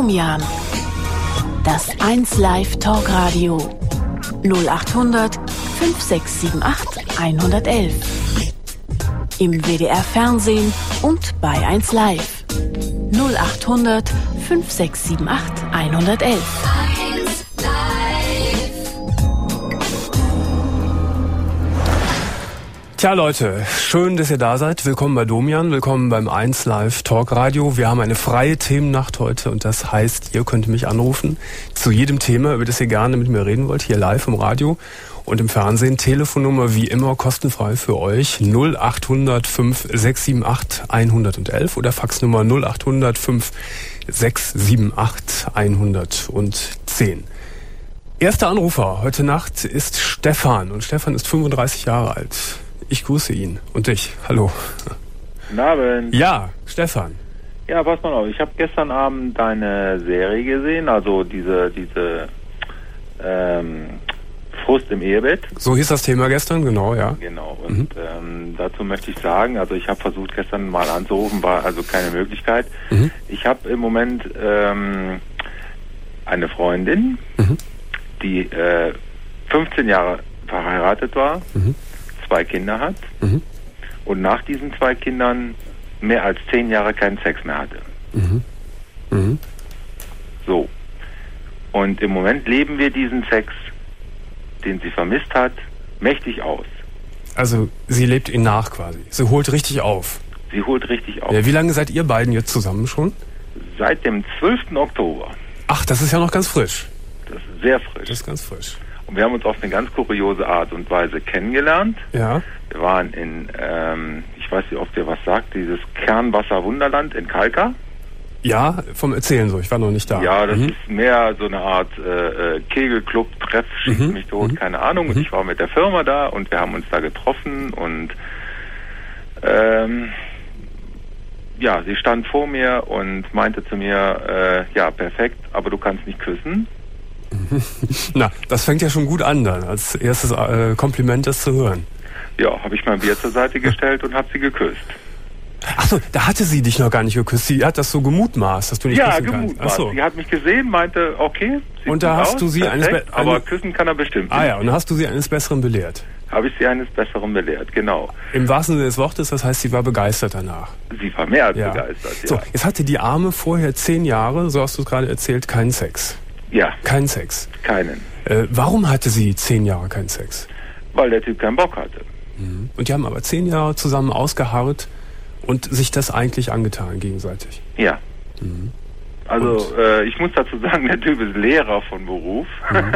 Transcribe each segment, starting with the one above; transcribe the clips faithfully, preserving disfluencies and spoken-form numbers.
Domian. Das eins Live Talkradio. null achthundert fünf sechs sieben acht hundertelf. Im W D R Fernsehen und bei eins Live. null achthundert fünf sechs sieben acht hundertelf. Tja Leute, schön, dass ihr da seid. Willkommen bei Domian, willkommen beim eins Live Talk Radio. Wir haben eine freie Themennacht heute und das heißt, ihr könnt mich anrufen zu jedem Thema, über das ihr gerne mit mir reden wollt, hier live im Radio und im Fernsehen. Telefonnummer wie immer kostenfrei für euch null achthundert fünf sechs sieben acht hundertelf oder Faxnummer null achthundert fünf sechs sieben acht hundertzehn. Erster Anrufer heute Nacht ist Stefan und Stefan ist fünfunddreißig Jahre alt. Ich grüße ihn und dich. Hallo. Guten Abend. Ja, Stefan. Ja, pass mal auf. Ich habe gestern Abend deine Serie gesehen, also diese diese ähm, Frust im Ehebett. So hieß das Thema gestern, genau, ja. Genau. Und mhm. ähm, dazu möchte ich sagen, also ich habe versucht gestern mal anzurufen, war also keine Möglichkeit. Mhm. Ich habe im Moment ähm, eine Freundin, mhm. die äh, fünfzehn Jahre verheiratet war. Mhm. zwei Kinder hat mhm. und nach diesen zwei Kindern mehr als zehn Jahre keinen Sex mehr hatte. Mhm. Mhm. So. Und im Moment leben wir diesen Sex, den sie vermisst hat, mächtig aus. Also sie lebt ihn nach quasi. Sie holt richtig auf. Sie holt richtig auf. Ja, wie lange seid ihr beiden jetzt zusammen schon? Seit dem zwölften Oktober. Ach, das ist ja noch ganz frisch. Das ist sehr frisch. Das ist ganz frisch. Und wir haben uns auf eine ganz kuriose Art und Weise kennengelernt. Ja. Wir waren in, ähm, ich weiß nicht, ob dir was sagt, dieses Kernwasser-Wunderland in Kalka. Ja, vom Erzählen so, ich war noch nicht da. Ja, das mhm. ist mehr so eine Art äh, Kegelclub, Treff, schießt mhm. mich tot, mhm. keine Ahnung. Und mhm. ich war mit der Firma da und wir haben uns da getroffen und ähm, ja, sie stand vor mir und meinte zu mir, äh, ja, perfekt, aber du kannst nicht küssen. Na, das fängt ja schon gut an dann, als erstes äh, Kompliment das zu hören. Ja, habe ich mein Bier zur Seite gestellt und habe sie geküsst. Achso, da hatte sie dich noch gar nicht geküsst. Sie hat das so gemutmaßt, dass du nicht ja, küssen kannst. gemutmaßt. Ach so. Sie hat mich gesehen, meinte, okay, sieht und da gut hast aus, du sie perfekt, eines Be- aber eine... küssen kann er bestimmt nicht. Ah ja, und dann hast du sie eines Besseren belehrt. Habe ich sie eines Besseren belehrt, genau. Im wahrsten Sinne des Wortes, das heißt, sie war begeistert danach. Sie war mehr als ja. begeistert, ja. So, jetzt hatte die Arme vorher zehn Jahre, so hast du es gerade erzählt, keinen Sex. Ja. Keinen Sex. Keinen. Äh, warum hatte sie zehn Jahre keinen Sex? Weil der Typ keinen Bock hatte. Mhm. Und die haben aber zehn Jahre zusammen ausgeharrt und sich das eigentlich angetan gegenseitig. Ja. Mhm. Also äh, ich muss dazu sagen, der Typ ist Lehrer von Beruf. Mhm.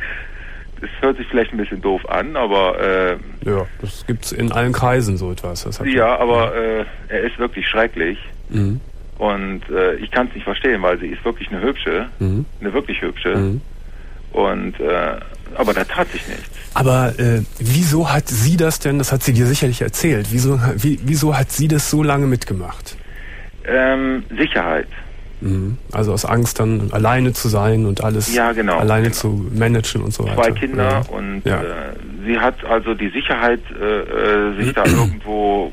Das hört sich vielleicht ein bisschen doof an, aber äh, ja, das gibt's in allen Kreisen so etwas. Das hat ja, aber äh, er ist wirklich schrecklich. Mhm. Und äh, ich kann es nicht verstehen, weil sie ist wirklich eine hübsche, mhm. eine wirklich hübsche. Mhm. Und äh, aber da tat sich nichts. Aber äh, wieso hat sie das denn? Das hat sie dir sicherlich erzählt. Wieso, wie, wieso hat sie das so lange mitgemacht? Ähm, Sicherheit. Mhm. Also aus Angst dann alleine zu sein und alles ja, genau, alleine genau. zu managen und so weiter. Zwei Kinder ja. und ja. äh, sie hat also die Sicherheit, äh, äh, sich da irgendwo,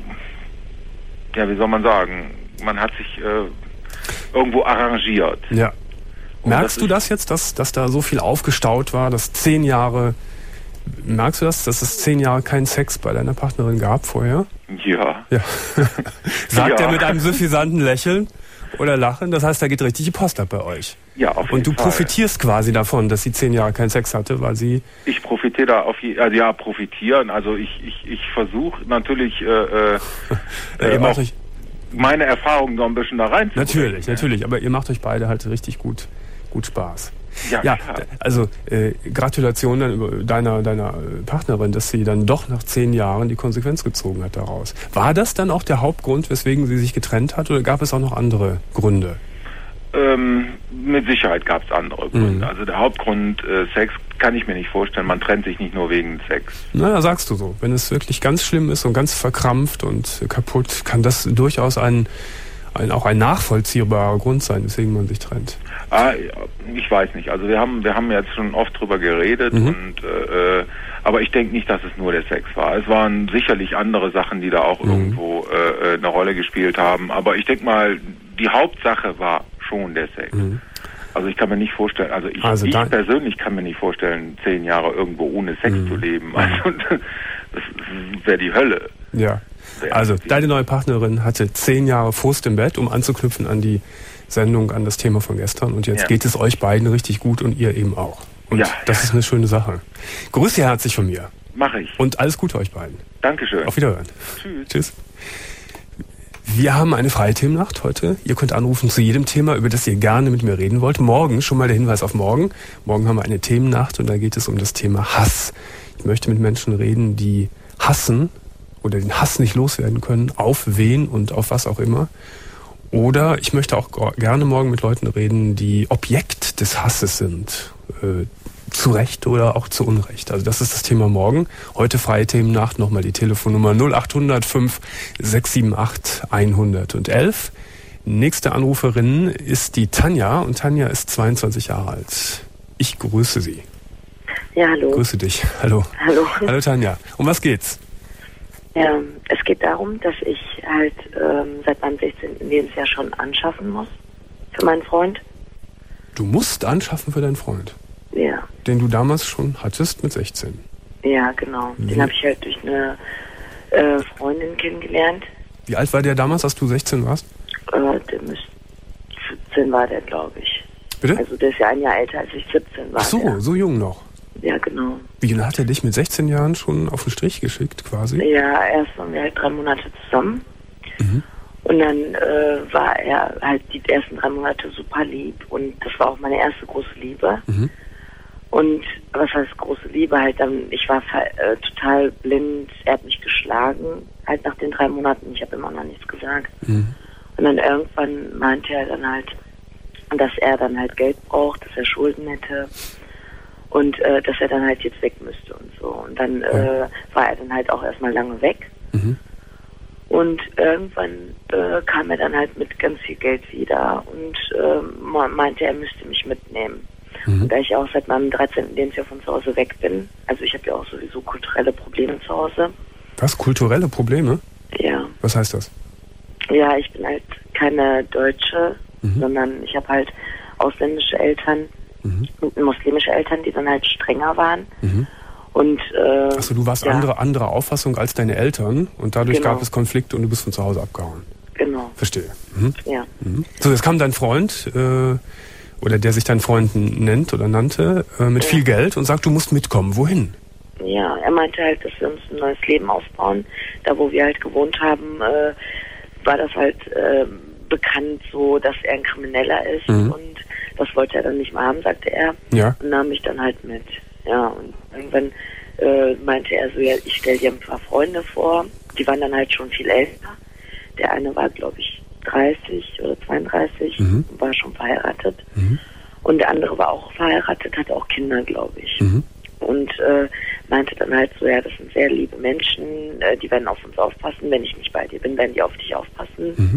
ja, wie soll man sagen, man hat sich äh, irgendwo arrangiert. Ja. Und merkst das du das jetzt, dass, dass da so viel aufgestaut war, dass zehn Jahre, merkst du das, dass es zehn Jahre keinen Sex bei deiner Partnerin gab vorher? Ja. ja. Sagt ja. er mit einem suffisanten Lächeln oder Lachen? Das heißt, da geht richtig die Post ab bei euch. Ja, auf jeden Fall. Und du profitierst quasi davon, dass sie zehn Jahre keinen Sex hatte, weil sie... Ich profitiere da auf jeden Fall, also ja, profitieren. Also ich, ich, ich versuche natürlich äh, äh, äh, auch euch meine Erfahrungen so ein bisschen da rein zu Natürlich, bringen, natürlich. Ja. Aber ihr macht euch beide halt richtig gut, gut Spaß. Ja, ja also äh, Gratulation dann deiner, deiner Partnerin, dass sie dann doch nach zehn Jahren die Konsequenz gezogen hat daraus. War das dann auch der Hauptgrund, weswegen sie sich getrennt hat, oder gab es auch noch andere Gründe? Ähm, mit Sicherheit gab es andere Gründe. Mhm. Also der Hauptgrund äh, Sex kann ich mir nicht vorstellen. Man trennt sich nicht nur wegen Sex. Na, sagst du so. Wenn es wirklich ganz schlimm ist und ganz verkrampft und kaputt, kann das durchaus ein, ein auch ein nachvollziehbarer Grund sein, weswegen man sich trennt. Ah, ich weiß nicht. Also wir haben wir haben jetzt schon oft drüber geredet mhm. und äh, aber ich denke nicht, dass es nur der Sex war. Es waren sicherlich andere Sachen, die da auch mhm. irgendwo äh, eine Rolle gespielt haben. Aber ich denke mal, die Hauptsache war schon der Sex. Mhm. Also ich kann mir nicht vorstellen, also ich, also ich persönlich kann mir nicht vorstellen, zehn Jahre irgendwo ohne Sex mhm. zu leben. Also das wäre die Hölle. Ja. Also deine neue Partnerin hatte zehn Jahre Frust im Bett, um anzuknüpfen an die Sendung, an das Thema von gestern. Und jetzt ja. geht es euch beiden richtig gut und ihr eben auch. Und ja, das ja. ist eine schöne Sache. Grüß ihr herzlich von mir. Mach ich. Und alles Gute euch beiden. Dankeschön. Auf Wiederhören. Tschüss. Tschüss. Wir haben eine freie Themennacht heute. Ihr könnt anrufen zu jedem Thema, über das ihr gerne mit mir reden wollt. Morgen, schon mal der Hinweis auf morgen. Morgen haben wir eine Themennacht und da geht es um das Thema Hass. Ich möchte mit Menschen reden, die hassen oder den Hass nicht loswerden können, auf wen und auf was auch immer. Oder ich möchte auch gerne morgen mit Leuten reden, die Objekt des Hasses sind. Äh, zu Recht oder auch zu Unrecht. Also das ist das Thema morgen. Heute freie Themennacht. Nochmal die Telefonnummer null acht hundert fünf sechs sieben acht hundertelf. Nächste Anruferin ist die Tanja und Tanja ist zweiundzwanzig Jahre alt. Ich grüße Sie. Ja, hallo. Grüße dich. Hallo. Hallo. Hallo Tanja. Um was geht's? Ja, es geht darum, dass ich halt ähm, seit meinem sechzehnten Lebensjahr schon anschaffen muss für meinen Freund. Du musst anschaffen für deinen Freund? Ja. Den du damals schon hattest mit sechzehn? Ja, genau. Den habe ich halt durch eine äh, Freundin kennengelernt. Wie alt war der damals, als du sechzehn warst? Äh, der müsste siebzehn war der, glaube ich. Bitte? Also der ist ja ein Jahr älter, als ich siebzehn war. Ach so, der. so jung noch. Ja, genau. Wie, hat er dich mit sechzehn Jahren schon auf den Strich geschickt, quasi? Ja, erst waren wir halt drei Monate zusammen. Mhm. Und dann äh, war er halt die ersten drei Monate super lieb. Und das war auch meine erste große Liebe. Mhm. Und was heißt große Liebe? Halt dann, ich war äh, total blind, er hat mich geschlagen, halt nach den drei Monaten, ich habe immer noch nichts gesagt. Mhm. Und dann irgendwann meinte er dann halt, dass er dann halt Geld braucht, dass er Schulden hätte und äh, dass er dann halt jetzt weg müsste und so. Und dann äh, war er dann halt auch erstmal lange weg. Mhm. Und irgendwann äh, kam er dann halt mit ganz viel Geld wieder und äh, meinte, er müsste mich mitnehmen. Mhm. Und da ich auch seit meinem dreizehnten Lebensjahr von zu Hause weg bin, also ich habe ja auch sowieso kulturelle Probleme zu Hause. Was? Kulturelle Probleme? Ja. Was heißt das? Ja, ich bin halt keine Deutsche, mhm. sondern ich habe halt ausländische Eltern mhm. und muslimische Eltern, die dann halt strenger waren. Mhm. Und äh, Achso, du warst ja. andere, andere Auffassung als deine Eltern und dadurch genau. gab es Konflikte und du bist von zu Hause abgehauen. Genau. Verstehe. Mhm. Ja. Mhm. So, jetzt kam dein Freund, äh, oder der sich dein Freund nennt oder nannte, äh, mit ja. viel Geld und sagt, du musst mitkommen. Wohin? Ja, er meinte halt, dass wir uns ein neues Leben aufbauen. Da, wo wir halt gewohnt haben, äh, war das halt äh, bekannt so, dass er ein Krimineller ist mhm. und das wollte er dann nicht mehr haben, sagte er. Ja. Und nahm mich dann halt mit. Ja, und irgendwann äh, meinte er so, ja, ich stelle dir ein paar Freunde vor. Die waren dann halt schon viel älter. Der eine war, glaube ich, dreißig oder zweiunddreißig, mhm. war schon verheiratet. Mhm. Und der andere war auch verheiratet, hatte auch Kinder, glaube ich. Mhm. Und äh, meinte dann halt so, ja, das sind sehr liebe Menschen, äh, die werden auf uns aufpassen. Wenn ich nicht bei dir bin, werden die auf dich aufpassen. Mhm.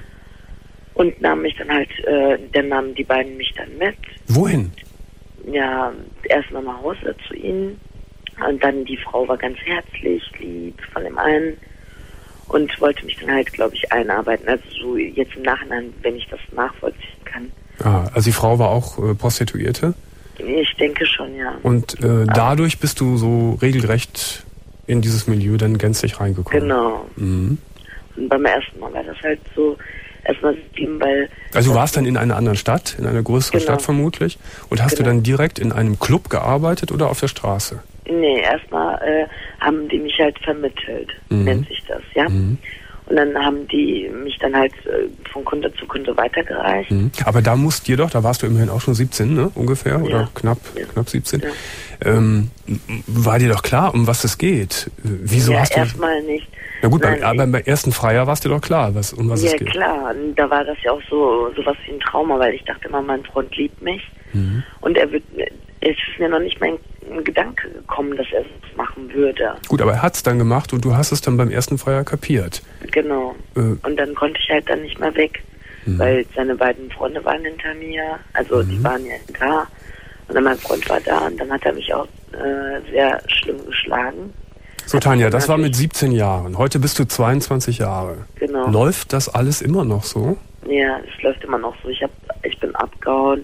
Und nahm mich dann halt, äh, dann nahmen die beiden mich dann mit. Wohin? Ja, erstmal nach Hause zu ihnen. Und dann die Frau war ganz herzlich, lieb von dem einen. Und wollte mich dann halt, glaube ich, einarbeiten. Also so jetzt im Nachhinein, wenn ich das nachvollziehen kann. Ah, also die Frau war auch äh, Prostituierte? Ich denke schon, ja. Und äh, dadurch bist du so regelrecht in dieses Milieu dann gänzlich reingekommen? Genau. Mhm. Und beim ersten Mal war das halt so, erstmal sieben, weil... Also du warst dann in einer anderen Stadt, in einer größeren genau. Stadt vermutlich. Und hast genau. du dann direkt in einem Club gearbeitet oder auf der Straße? Nee, erstmal äh, haben die mich halt vermittelt, mhm. nennt sich das, ja. Mhm. Und dann haben die mich dann halt äh, von Kunde zu Kunde weitergereicht. Mhm. Aber da musst dir doch, da warst du immerhin auch schon siebzehn, ne, ungefähr, oder ja. knapp, ja. knapp siebzehn. Ja. Ähm, war dir doch klar, um was es geht? Wieso ja, hast du... erstmal nicht. Na gut, Nein, beim, beim ersten Freier war es dir doch klar, was, um was ja, es geht. Ja klar, und da war das ja auch so sowas wie ein Trauma, weil ich dachte immer, mein Freund liebt mich. Mhm. Und er wird, es ist mir noch nicht mein Gedanke gekommen, dass er es machen würde. Gut, aber er hat es dann gemacht und du hast es dann beim ersten Freier kapiert. Genau. Äh. Und dann konnte ich halt dann nicht mehr weg, mhm. weil seine beiden Freunde waren hinter mir, also mhm. die waren ja da. Und dann mein Freund war da und dann hat er mich auch äh, sehr schlimm geschlagen. So, Tanja, das war mit siebzehn Jahren. Heute bist du zweiundzwanzig Jahre. Genau. Läuft das alles immer noch so? Ja, es läuft immer noch so. Ich hab, ich bin abgehauen. Ich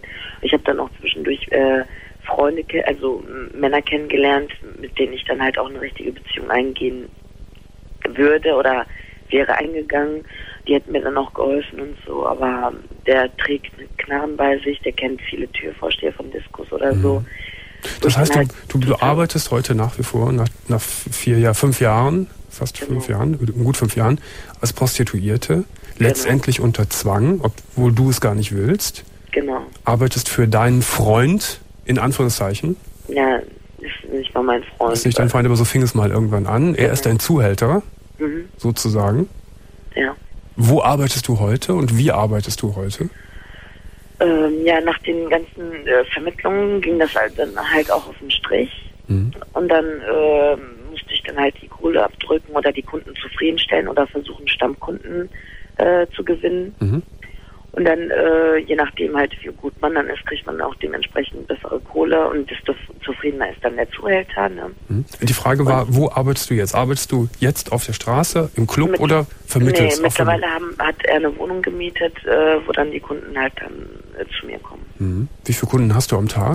ich habe dann auch zwischendurch äh, Freunde, also Männer kennengelernt, mit denen ich dann halt auch eine richtige Beziehung eingehen würde oder wäre eingegangen. Die hätten mir dann auch geholfen und so, aber der trägt einen Knarren bei sich, der kennt viele Türvorsteher von Diskos oder mhm. so. Das heißt, halt du, du, du arbeitest heute nach wie vor, nach, nach vier, ja, fünf Jahren, fast genau. fünf Jahren, gut fünf Jahren, als Prostituierte, letztendlich genau. unter Zwang, obwohl du es gar nicht willst. Genau. Arbeitest für deinen Freund, in Anführungszeichen. Ja, ist nicht mal mein Freund. Ist nicht dein Freund, aber so fing es mal irgendwann an. Er genau. ist dein Zuhälter, mhm. sozusagen. Ja. Wo arbeitest du heute und wie arbeitest du heute? Ähm, ja, nach den ganzen äh, Vermittlungen ging das halt dann halt auch auf den Strich. Mhm. Und dann äh, musste ich dann halt die Kohle abdrücken oder die Kunden zufriedenstellen oder versuchen, Stammkunden äh, zu gewinnen. Mhm. Und dann, äh, je nachdem halt, wie gut man dann ist, kriegt man auch dementsprechend bessere Kohle und desto zufriedener ist dann der Zuhälter. Ne? Die Frage war, und wo arbeitest du jetzt? Arbeitest du jetzt auf der Straße, im Club mit, oder vermittelst? Nee, mittlerweile haben, hat er eine Wohnung gemietet, äh, wo dann die Kunden halt dann äh, zu mir kommen. Mhm. Wie viele Kunden hast du am Tag?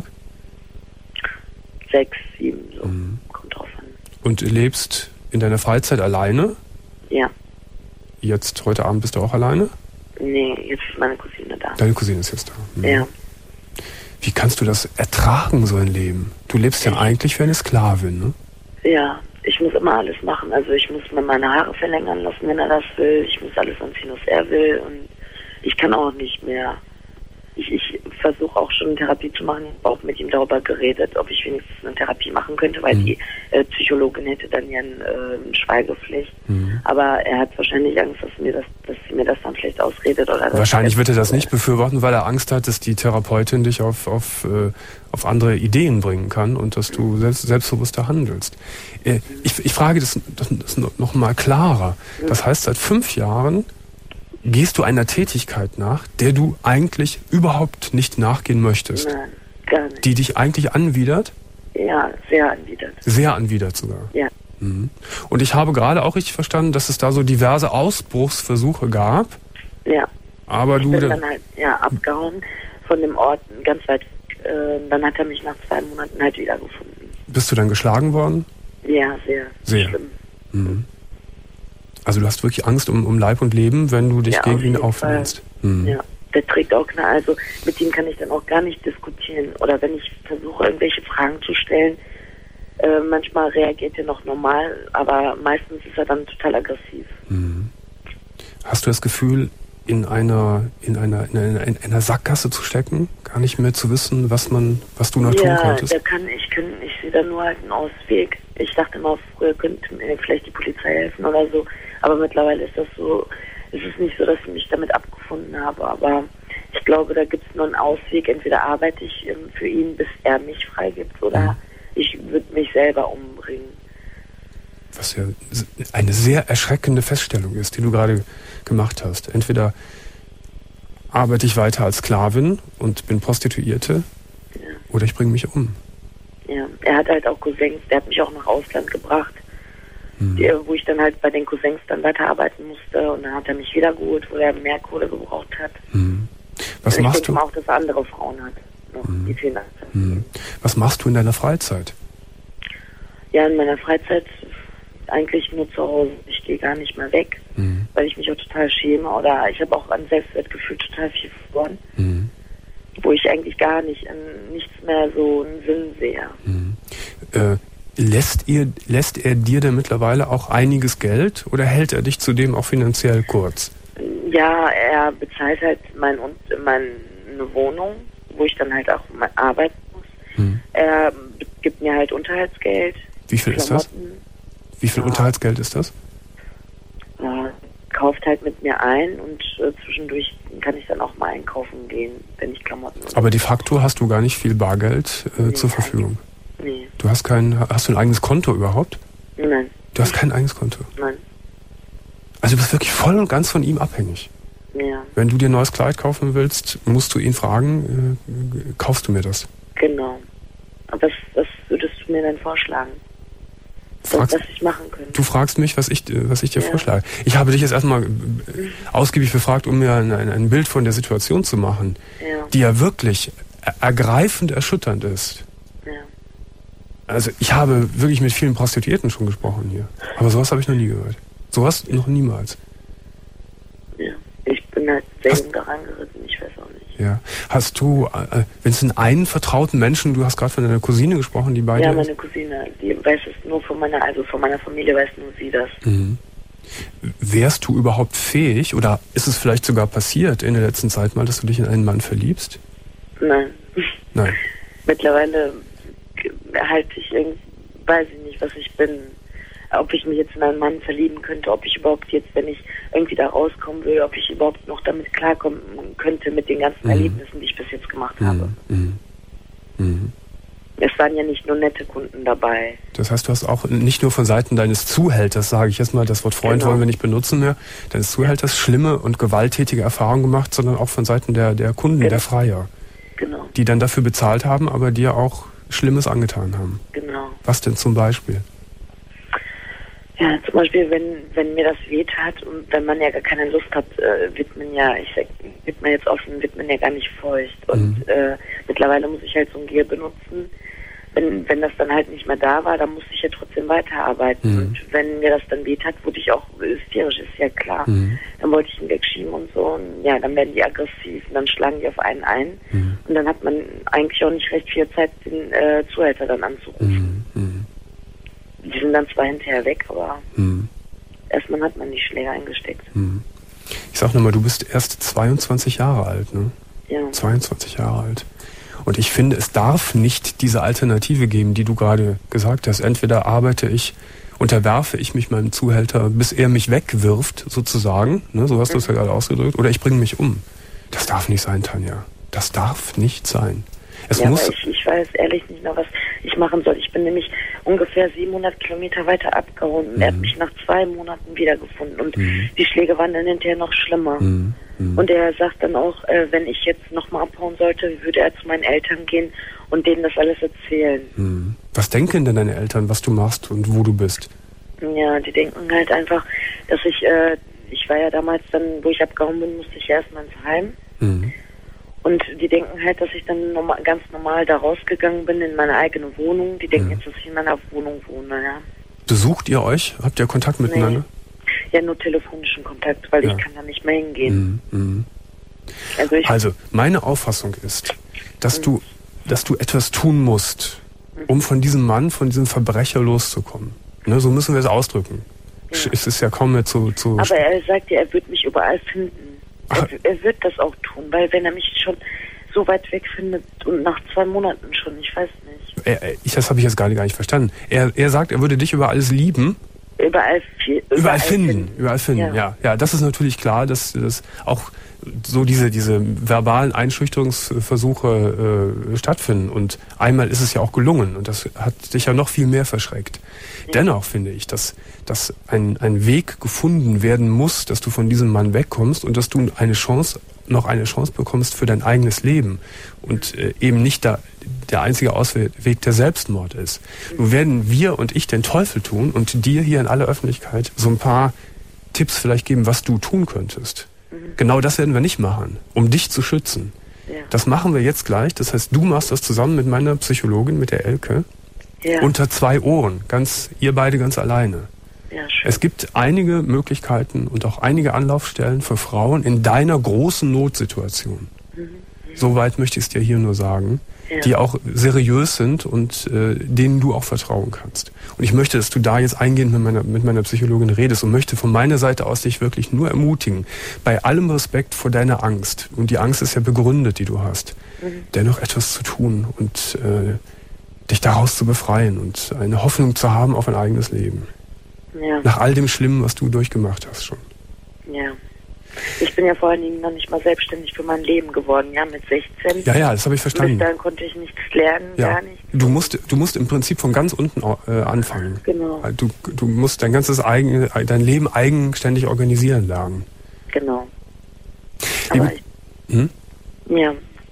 Sechs, sieben, so. Mhm. Kommt drauf an. Und lebst in deiner Freizeit alleine? Ja. Jetzt, heute Abend bist du auch alleine? Nee, jetzt ist meine Cousine da. Deine Cousine ist jetzt da. Mhm. Ja. Wie kannst du das ertragen, so ein Leben? Du lebst ja eigentlich wie eine Sklavin, ne? Ja, ich muss immer alles machen. Also ich muss mir meine Haare verlängern lassen, wenn er das will. Ich muss alles anziehen, was er will. Und ich kann auch nicht mehr. Ich, ich versuche auch schon Therapie zu machen. Ich habe auch mit ihm darüber geredet, ob ich wenigstens eine Therapie machen könnte, weil mhm. die äh, Psychologin hätte dann ja eine äh, Schweigepflicht. Mhm. Aber er hat wahrscheinlich Angst, dass mir das, dass sie mir das dann schlecht ausredet. Oder wahrscheinlich wird er das nicht befürworten, weil er Angst hat, dass die Therapeutin dich auf, auf, äh, auf andere Ideen bringen kann und dass du selbst, selbstbewusster handelst. Äh, ich, ich frage das, das, das noch mal klarer. Das heißt, seit fünf Jahren gehst du einer Tätigkeit nach, der du eigentlich überhaupt nicht nachgehen möchtest? Nein, gar nicht. Die dich eigentlich anwidert? Ja, sehr anwidert. Sehr anwidert sogar? Ja. Mhm. Und ich habe gerade auch richtig verstanden, dass es da so diverse Ausbruchsversuche gab. Ja. Aber ich du... bin dann halt ja, abgehauen von dem Ort ganz weit weg. Äh, dann hat er mich nach zwei Monaten halt wiedergefunden. Bist du dann geschlagen worden? Ja, sehr. Sehr. Schlimm. Mhm. Also du hast wirklich Angst um, um Leib und Leben, wenn du dich ja, gegen ihn auflehnst. Mhm. Ja, der trägt auch Knall. Also mit ihm kann ich dann auch gar nicht diskutieren. Oder wenn ich versuche, irgendwelche Fragen zu stellen, äh, manchmal reagiert er noch normal, aber meistens ist er dann total aggressiv. Mhm. Hast du das Gefühl, in einer, in einer, in einer, in einer Sackgasse zu stecken? Gar nicht mehr zu wissen, was man, was du noch ja, tun könntest? Ja, kann, ich, kann, ich sehe da nur halt einen Ausweg. Ich dachte immer, früher könnte mir vielleicht die Polizei helfen oder so. Aber mittlerweile ist das so, es ist nicht so, dass ich mich damit abgefunden habe. Aber ich glaube, da gibt es nur einen Ausweg. Entweder arbeite ich ähm, für ihn, bis er mich freigibt, oder mhm. ich würde mich selber umbringen. Was ja eine sehr erschreckende Feststellung ist, die du gerade gemacht hast. Entweder arbeite ich weiter als Sklavin und bin Prostituierte, ja. oder ich bringe mich um. Ja, er hat halt auch Cousins, der hat mich auch nach Ausland gebracht, hm. die, wo ich dann halt bei den Cousins dann weiterarbeiten musste, und dann hat er mich wieder geholt, wo er mehr Kohle gebraucht hat. Hm. Was und machst ich denke du? auch, dass er andere Frauen hat, noch, hm. die Finanzen. Hm. Was machst du in deiner Freizeit? Ja, in meiner Freizeit eigentlich nur zu Hause. Ich gehe gar nicht mehr weg, hm. weil ich mich auch total schäme, oder ich habe auch an Selbstwertgefühl total viel verloren. Hm. Wo ich eigentlich gar nicht an nichts mehr so einen Sinn sehe. Mhm. Äh, lässt, ihr, lässt er dir denn mittlerweile auch einiges Geld, oder hält er dich zudem auch finanziell kurz? Ja, er bezahlt halt mein, meine Wohnung, wo ich dann halt auch arbeiten muss. Mhm. Er gibt mir halt Unterhaltsgeld. Wie viel Klamotten. Ist das? Wie viel ja. Unterhaltsgeld ist das? Ja, kauft halt mit mir ein, und äh, zwischendurch kann ich dann auch mal einkaufen gehen, wenn ich Klamotten... Aber de facto hast du gar nicht viel Bargeld äh, nee, zur Verfügung? Nee. Du hast kein... Hast du ein eigenes Konto überhaupt? Nein. Du hast kein eigenes Konto? Nein. Also du bist wirklich voll und ganz von ihm abhängig? Ja. Wenn du dir ein neues Kleid kaufen willst, musst du ihn fragen, äh, kaufst du mir das? Genau. Aber was, was würdest du mir denn vorschlagen? Fragst, was ich machen könnte. Du fragst mich, was ich, was ich dir ja. vorschlage. Ich habe dich jetzt erstmal äh, ausgiebig befragt, um mir ein, ein, ein Bild von der Situation zu machen, ja. die ja wirklich ergreifend erschütternd ist. Ja. Also ich habe wirklich mit vielen Prostituierten schon gesprochen hier. Aber sowas habe ich noch nie gehört. Sowas noch niemals. Ja, ich bin halt selten daran geritten, ich weiß auch nicht. Ja. Hast du, äh, wenn es einen vertrauten Menschen, du hast gerade von deiner Cousine gesprochen, die beide... Ja, meine Cousine, die weiß es nur von meiner, also von meiner Familie weiß nur sie das. Mhm. Wärst du überhaupt fähig, oder ist es vielleicht sogar passiert in der letzten Zeit mal, dass du dich in einen Mann verliebst? Nein. Nein. Mittlerweile halte ich irgendwie, weiß ich nicht, was ich bin. Ob ich mich jetzt in einen Mann verlieben könnte, ob ich überhaupt jetzt, wenn ich irgendwie da rauskommen will, ob ich überhaupt noch damit klarkommen könnte mit den ganzen mhm. Erlebnissen, die ich bis jetzt gemacht mhm. habe. Mhm. Mhm. Es waren ja nicht nur nette Kunden dabei. Das heißt, du hast auch nicht nur von Seiten deines Zuhälters, sage ich jetzt mal, das Wort Freund genau. wollen wir nicht benutzen mehr, deines Zuhälters schlimme und gewalttätige Erfahrungen gemacht, sondern auch von Seiten der, der Kunden, genau. der Freier. Genau. Die dann dafür bezahlt haben, aber dir auch Schlimmes angetan haben. Genau. Was denn zum Beispiel? Ja, zum Beispiel, wenn wenn mir das wehtat und wenn man ja gar keine Lust hat, äh, wird man ja, ich sag, wird man jetzt offen, wird man ja gar nicht feucht. Und mhm. äh, mittlerweile muss ich halt so ein Gel benutzen. Wenn wenn das dann halt nicht mehr da war, dann musste ich ja trotzdem weiterarbeiten. Mhm. Und wenn mir das dann wehtat, wurde ich auch hysterisch, ist ja klar. Mhm. Dann wollte ich ihn wegschieben und so. Und ja, dann werden die aggressiv und dann schlagen die auf einen ein. Mhm. Und dann hat man eigentlich auch nicht recht viel Zeit, den äh, Zuhälter dann anzurufen. Mhm. Mhm. Die sind dann zwar hinterher weg, aber hm. erstmal hat man die Schläger eingesteckt. Hm. Ich sag nochmal, du bist erst zweiundzwanzig Jahre alt, ne? Ja. zweiundzwanzig Jahre alt. Und ich finde, es darf nicht diese Alternative geben, die du gerade gesagt hast. Entweder arbeite ich, unterwerfe ich mich meinem Zuhälter, bis er mich wegwirft, sozusagen, ne? So hast du es ja gerade ausgedrückt, oder ich bringe mich um. Das darf nicht sein, Tanja. Das darf nicht sein. Es ja, muss aber ich, ich weiß ehrlich nicht mehr, was ich machen soll. Ich bin nämlich ungefähr siebenhundert Kilometer weiter abgehauen und mhm. er hat mich nach zwei Monaten wiedergefunden und mhm. die Schläge waren dann hinterher noch schlimmer. Mhm. Mhm. Und er sagt dann auch, äh, wenn ich jetzt nochmal abhauen sollte, würde er zu meinen Eltern gehen und denen das alles erzählen. Mhm. Was denken denn deine Eltern, was du machst und wo du bist? Ja, die denken halt einfach, dass ich, äh, ich war ja damals dann, wo ich abgehauen bin, musste ich erstmal ins Heim. Mhm. Und die denken halt, dass ich dann normal, ganz normal da rausgegangen bin in meine eigene Wohnung. Die denken mhm. jetzt, dass ich in meiner Wohnung wohne, ja. Besucht ihr euch? Habt ihr Kontakt miteinander? Nee. Ja, nur telefonischen Kontakt, weil ja. ich kann da nicht mehr hingehen. Mhm. Mhm. Also, ich also, meine Auffassung ist, dass mhm. du, dass du etwas tun musst, um von diesem Mann, von diesem Verbrecher loszukommen. Ne, so müssen wir es ausdrücken. Ja. Es ist ja kaum mehr zu... zu Aber er sagt ja, er wird mich überall finden. Er, er wird das auch tun, weil wenn er mich schon so weit weg findet und nach zwei Monaten schon, ich weiß nicht. Er, ich, das habe ich jetzt gar nicht, gar nicht verstanden. Er, er sagt, er würde dich über alles lieben. Überall, viel, überall, überall finden. finden. Überall finden, ja. ja. Ja, das ist natürlich klar, dass, dass auch so diese, diese verbalen Einschüchterungsversuche äh, stattfinden. Und einmal ist es ja auch gelungen und das hat dich ja noch viel mehr verschreckt. Ja. Dennoch finde ich, dass, dass ein, ein Weg gefunden werden muss, dass du von diesem Mann wegkommst und dass du eine Chance, noch eine Chance bekommst für dein eigenes Leben und äh, eben nicht da der einzige Ausweg der Selbstmord ist. Nun werden wir und ich den Teufel tun und dir hier in aller Öffentlichkeit so ein paar Tipps vielleicht geben, was du tun könntest. Mhm. Genau das werden wir nicht machen, um dich zu schützen. Ja. Das machen wir jetzt gleich. Das heißt, du machst das zusammen mit meiner Psychologin, mit der Elke, ja. unter zwei Ohren, ganz, ihr beide ganz alleine. Ja, schön. Es gibt einige Möglichkeiten und auch einige Anlaufstellen für Frauen in deiner großen Notsituation. Mhm. Soweit möchte ich es dir hier nur sagen, ja. die auch seriös sind und äh, denen du auch vertrauen kannst. Und ich möchte, dass du da jetzt eingehend mit meiner, mit meiner Psychologin redest und möchte von meiner Seite aus dich wirklich nur ermutigen, bei allem Respekt vor deiner Angst, und die Angst ist ja begründet, die du hast, mhm. dennoch etwas zu tun und äh, dich daraus zu befreien und eine Hoffnung zu haben auf ein eigenes Leben. Ja. Nach all dem Schlimmen, was du durchgemacht hast schon. Ja. Ich bin ja vor allen Dingen noch nicht mal selbstständig für mein Leben geworden, ja, mit sechzehn. Ja, ja, das habe ich verstanden. Bis dahin konnte ich nichts lernen, ja. gar nichts. Du musst, du musst im Prinzip von ganz unten äh, anfangen. Genau. Du, du musst dein ganzes eigen, dein Leben eigenständig organisieren lernen. Genau. Liebe, Aber ich, hm? Ja.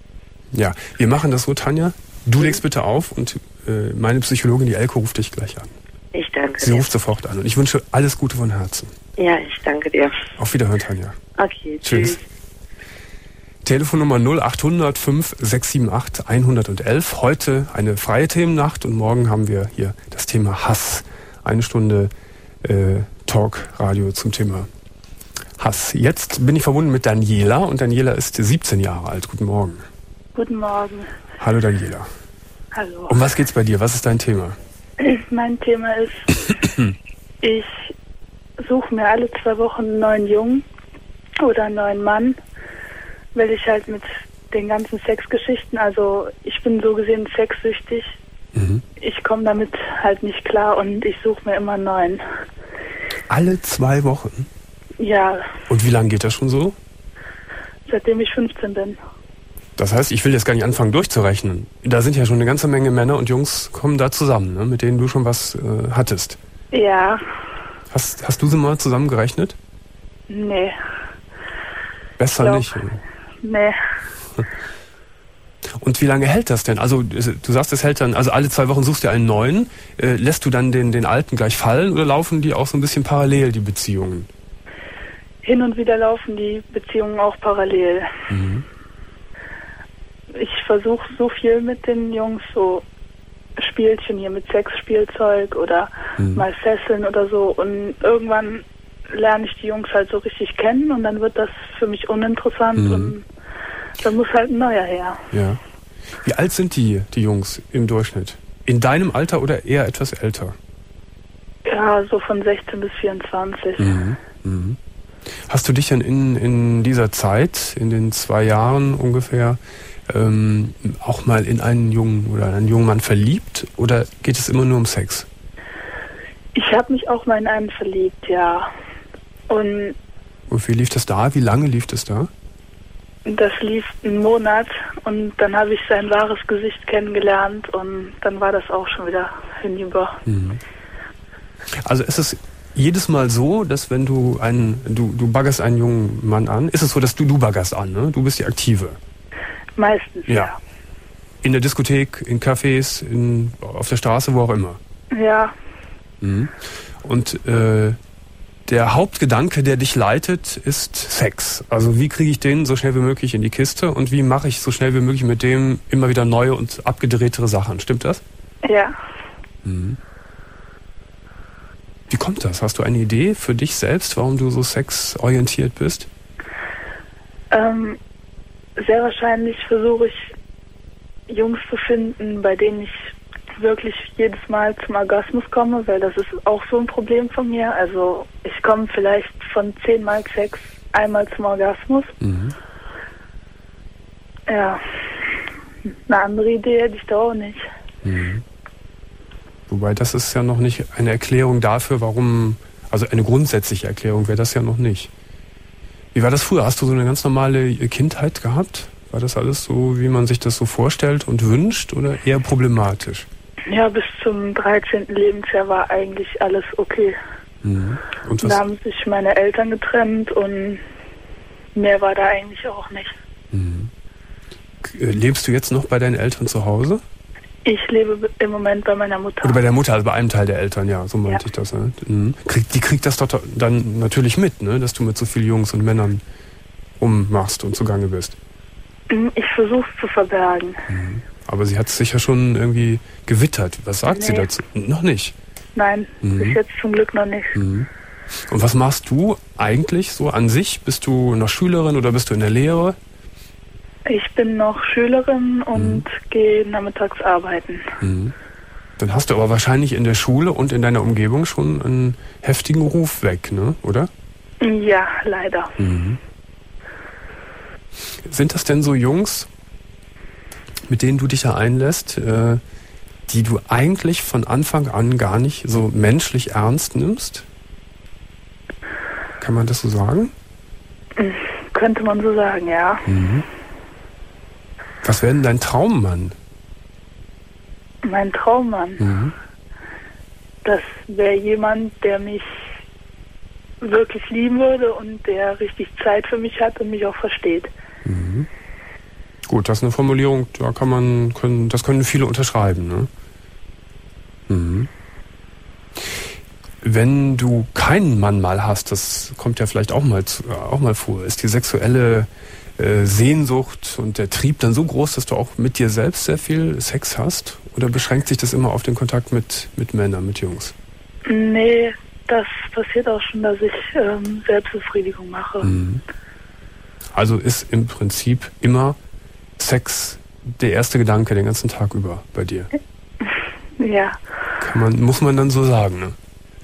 Ja, wir machen das so, Tanja. Du mhm. legst bitte auf und äh, meine Psychologin, die Elke, ruft dich gleich an. Ich danke Sie dir. ruft sofort an und ich wünsche alles Gute von Herzen. Ja, ich danke dir. Auf Wiederhören, Tanja. Okay, tschüss. tschüss. Telefonnummer null achthundert fünf sechs sieben acht hundertelf. Heute eine freie Themennacht und morgen haben wir hier das Thema Hass. Eine Stunde äh, Talk-Radio zum Thema Hass. Jetzt bin ich verbunden mit Daniela und Daniela ist siebzehn Jahre alt. Guten Morgen. Guten Morgen. Hallo Daniela. Hallo. Um was geht's bei dir? Was ist dein Thema? Mein Thema ist, ich suche mir alle zwei Wochen einen neuen Jungen oder einen neuen Mann, weil ich halt mit den ganzen Sexgeschichten, also ich bin so gesehen sexsüchtig, mhm. ich komme damit halt nicht klar und ich suche mir immer einen neuen. Alle zwei Wochen? Ja. Und wie lange geht das schon so? Seitdem ich fünfzehn bin. Das heißt, ich will jetzt gar nicht anfangen durchzurechnen. Da sind ja schon eine ganze Menge Männer und Jungs kommen da zusammen, ne, mit denen du schon was äh, hattest. Ja. Hast, hast du sie mal zusammengerechnet? Nee. Besser Glaub, nicht. Nee. Und wie lange hält das denn? Also du sagst, es hält dann, also alle zwei Wochen suchst du einen neuen. Äh, lässt du dann den, den alten gleich fallen oder laufen die auch so ein bisschen parallel, die Beziehungen? Hin und wieder laufen die Beziehungen auch parallel. Mhm. Ich versuche so viel mit den Jungs, so Spielchen hier mit Sexspielzeug oder mhm. mal Fesseln oder so. Und irgendwann lerne ich die Jungs halt so richtig kennen und dann wird das für mich uninteressant mhm. und dann muss halt ein neuer her. Ja. Wie alt sind die, die Jungs im Durchschnitt? In deinem Alter oder eher etwas älter? Ja, so von sechzehn bis vierundzwanzig. Mhm. Mhm. Hast du dich denn in, in dieser Zeit, in den zwei Jahren ungefähr, ähm, auch mal in einen Jungen oder einen jungen Mann verliebt oder geht es immer nur um Sex? Ich habe mich auch mal in einen verliebt, ja. Und, und wie lief das da? Wie lange lief das da? Das lief einen Monat und dann habe ich sein wahres Gesicht kennengelernt und dann war das auch schon wieder hinüber. Mhm. Also ist es jedes Mal so, dass wenn du einen, du, du baggerst einen jungen Mann an, ist es so, dass du, du baggerst an, ne? Du bist die Aktive. Meistens, ja. ja. In der Diskothek, in Cafés, in, auf der Straße, wo auch immer. Ja. Mhm. Und äh, der Hauptgedanke, der dich leitet, ist Sex. Also wie kriege ich den so schnell wie möglich in die Kiste und wie mache ich so schnell wie möglich mit dem immer wieder neue und abgedrehtere Sachen. Stimmt das? Ja. Mhm. Wie kommt das? Hast du eine Idee für dich selbst, warum du so sexorientiert bist? Ähm, sehr wahrscheinlich versuche ich Jungs zu finden, bei denen ich wirklich jedes Mal zum Orgasmus komme, weil das ist auch so ein Problem von mir. Also ich komme vielleicht von zehnmal Sex einmal zum Orgasmus. Mhm. Ja, eine andere Idee hätte ich da auch nicht. Mhm. Wobei das ist ja noch nicht eine Erklärung dafür, warum, also eine grundsätzliche Erklärung wäre das ja noch nicht. Wie war das früher? Hast du so eine ganz normale Kindheit gehabt? War das alles so, wie man sich das so vorstellt und wünscht oder eher problematisch? Ja, bis zum dreizehnten Lebensjahr war eigentlich alles okay. Mhm. Und was? Da haben sich meine Eltern getrennt und mehr war da eigentlich auch nicht. Mhm. Lebst du jetzt noch bei deinen Eltern zu Hause? Ich lebe im Moment bei meiner Mutter. Oder bei der Mutter, also bei einem Teil der Eltern, ja, so meinte ja. ich das. Ne? Mhm. Krieg, die kriegt das doch dann natürlich mit, ne? Dass du mit so vielen Jungs und Männern rummachst und zugange bist. Ich versuche es zu verbergen. Mhm. Aber sie hat es sicher schon irgendwie gewittert. Was sagt nee. sie dazu? Noch nicht? Nein, mhm. bis jetzt zum Glück noch nicht. Mhm. Und was machst du eigentlich so an sich? Bist du noch Schülerin oder bist du in der Lehre? Ich bin noch Schülerin und mhm. gehe nachmittags arbeiten. Mhm. Dann hast du aber wahrscheinlich in der Schule und in deiner Umgebung schon einen heftigen Ruf weg, ne? Oder? Ja, leider. Mhm. Sind das denn so Jungs, mit denen du dich ja einlässt, äh, die du eigentlich von Anfang an gar nicht so menschlich ernst nimmst? Kann man das so sagen? Könnte man so sagen, ja. Mhm. Was wäre denn dein Traummann? Mein Traummann? Mhm. Das wäre jemand, der mich wirklich lieben würde und der richtig Zeit für mich hat und mich auch versteht. Mhm. Gut, das ist eine Formulierung, da kann man, können, das können viele unterschreiben, ne? Mhm. Wenn du keinen Mann mal hast, das kommt ja vielleicht auch mal, auch mal vor, ist die sexuelle äh, Sehnsucht und der Trieb dann so groß, dass du auch mit dir selbst sehr viel Sex hast? Oder beschränkt sich das immer auf den Kontakt mit, mit Männern, mit Jungs? Nee, das passiert auch schon, dass ich ähm, Selbstbefriedigung mache. Mhm. Also ist im Prinzip immer Sex der erste Gedanke den ganzen Tag über bei dir? Ja. Kann man, muss man dann so sagen, ne?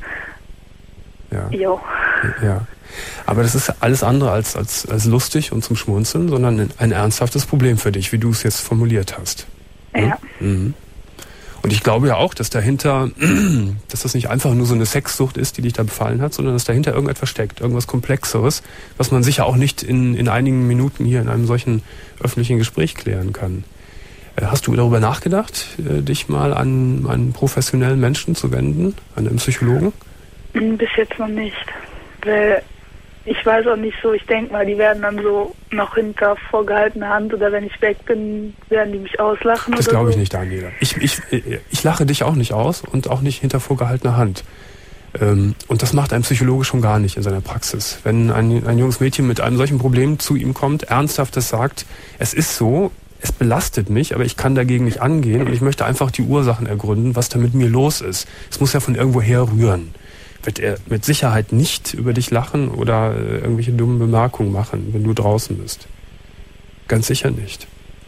Ja. Jo. Ja. Aber das ist alles andere als, als, als lustig und zum Schmunzeln, sondern ein ernsthaftes Problem für dich, wie du es jetzt formuliert hast. Ja. Mhm. Und ich glaube ja auch, dass dahinter, dass das nicht einfach nur so eine Sexsucht ist, die dich da befallen hat, sondern dass dahinter irgendetwas steckt, irgendwas Komplexeres, was man sicher auch nicht in, in einigen Minuten hier in einem solchen öffentlichen Gespräch klären kann. Hast du darüber nachgedacht, dich mal an einen professionellen Menschen zu wenden, an einen Psychologen? Bis jetzt noch nicht, weil ich weiß auch nicht so, ich denke mal, die werden dann so noch hinter vorgehaltener Hand oder wenn ich weg bin, werden die mich auslachen. Das oder glaube ich so. nicht, Daniela. Ich, ich, ich lache dich auch nicht aus und auch nicht hinter vorgehaltener Hand. Und das macht ein Psychologe schon gar nicht in seiner Praxis. Wenn ein, ein junges Mädchen mit einem solchen Problem zu ihm kommt, ernsthaftes sagt, es ist so, es belastet mich, aber ich kann dagegen nicht angehen und ich möchte einfach die Ursachen ergründen, was da mit mir los ist. Es muss ja von irgendwo her rühren. Wird er mit Sicherheit nicht über dich lachen oder äh, irgendwelche dummen Bemerkungen machen, wenn du draußen bist. Ganz sicher nicht.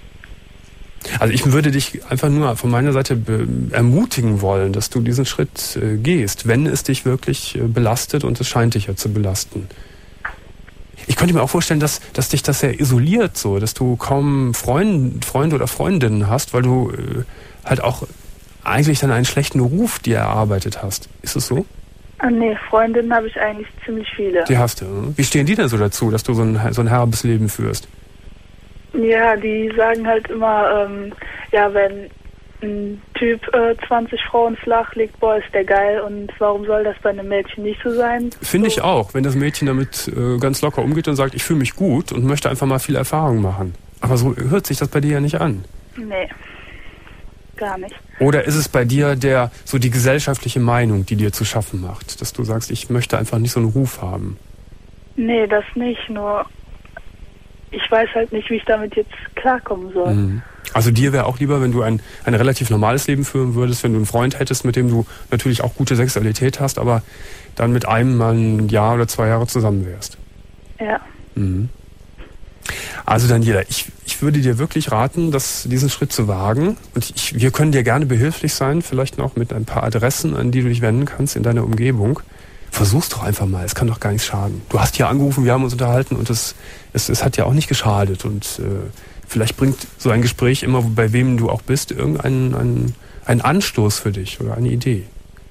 Also ich würde dich einfach nur von meiner Seite be- ermutigen wollen, dass du diesen Schritt äh, gehst, wenn es dich wirklich äh, belastet und es scheint dich ja zu belasten. Ich könnte mir auch vorstellen, dass, dass dich das sehr isoliert, so, dass du kaum Freund, Freunde oder Freundinnen hast, weil du äh, halt auch eigentlich dann einen schlechten Ruf dir erarbeitet hast. Ist es so? Ah, nee, Freundinnen habe ich eigentlich ziemlich viele. Die hast du. Wie stehen die denn so dazu, dass du so ein, so ein herbes Leben führst? Ja, die sagen halt immer, ähm, ja, wenn ein Typ äh, zwanzig Frauen flach legt, boah, ist der geil und warum soll das bei einem Mädchen nicht so sein? Finde so. ich auch, wenn das Mädchen damit äh, ganz locker umgeht und sagt, ich fühle mich gut und möchte einfach mal viel Erfahrung machen. Aber so hört sich das bei dir ja nicht an. Nee, gar nicht. Oder ist es bei dir der so die gesellschaftliche Meinung, die dir zu schaffen macht, dass du sagst, ich möchte einfach nicht so einen Ruf haben? Nee, das nicht, nur ich weiß halt nicht, wie ich damit jetzt klarkommen soll. Mhm. Also dir wäre auch lieber, wenn du ein, ein relativ normales Leben führen würdest, wenn du einen Freund hättest, mit dem du natürlich auch gute Sexualität hast, aber dann mit einem mal ein Jahr oder zwei Jahre zusammen wärst. Ja. Mhm. Also Daniela, ich, ich würde dir wirklich raten, das, diesen Schritt zu wagen. Und ich, wir können dir gerne behilflich sein, vielleicht noch mit ein paar Adressen, an die du dich wenden kannst in deiner Umgebung. Versuch's doch einfach mal, es kann doch gar nichts schaden. Du hast hier angerufen, wir haben uns unterhalten und es, es, es hat ja auch nicht geschadet. Und äh, vielleicht bringt so ein Gespräch immer, bei wem du auch bist, irgendeinen einen, einen Anstoß für dich oder eine Idee.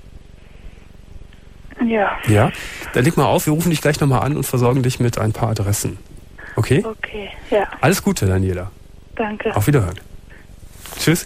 Ja. Ja? Dann leg mal auf, wir rufen dich gleich nochmal an und versorgen dich mit ein paar Adressen. Okay? Okay, ja. Alles Gute, Daniela. Danke. Auf Wiederhören. Tschüss.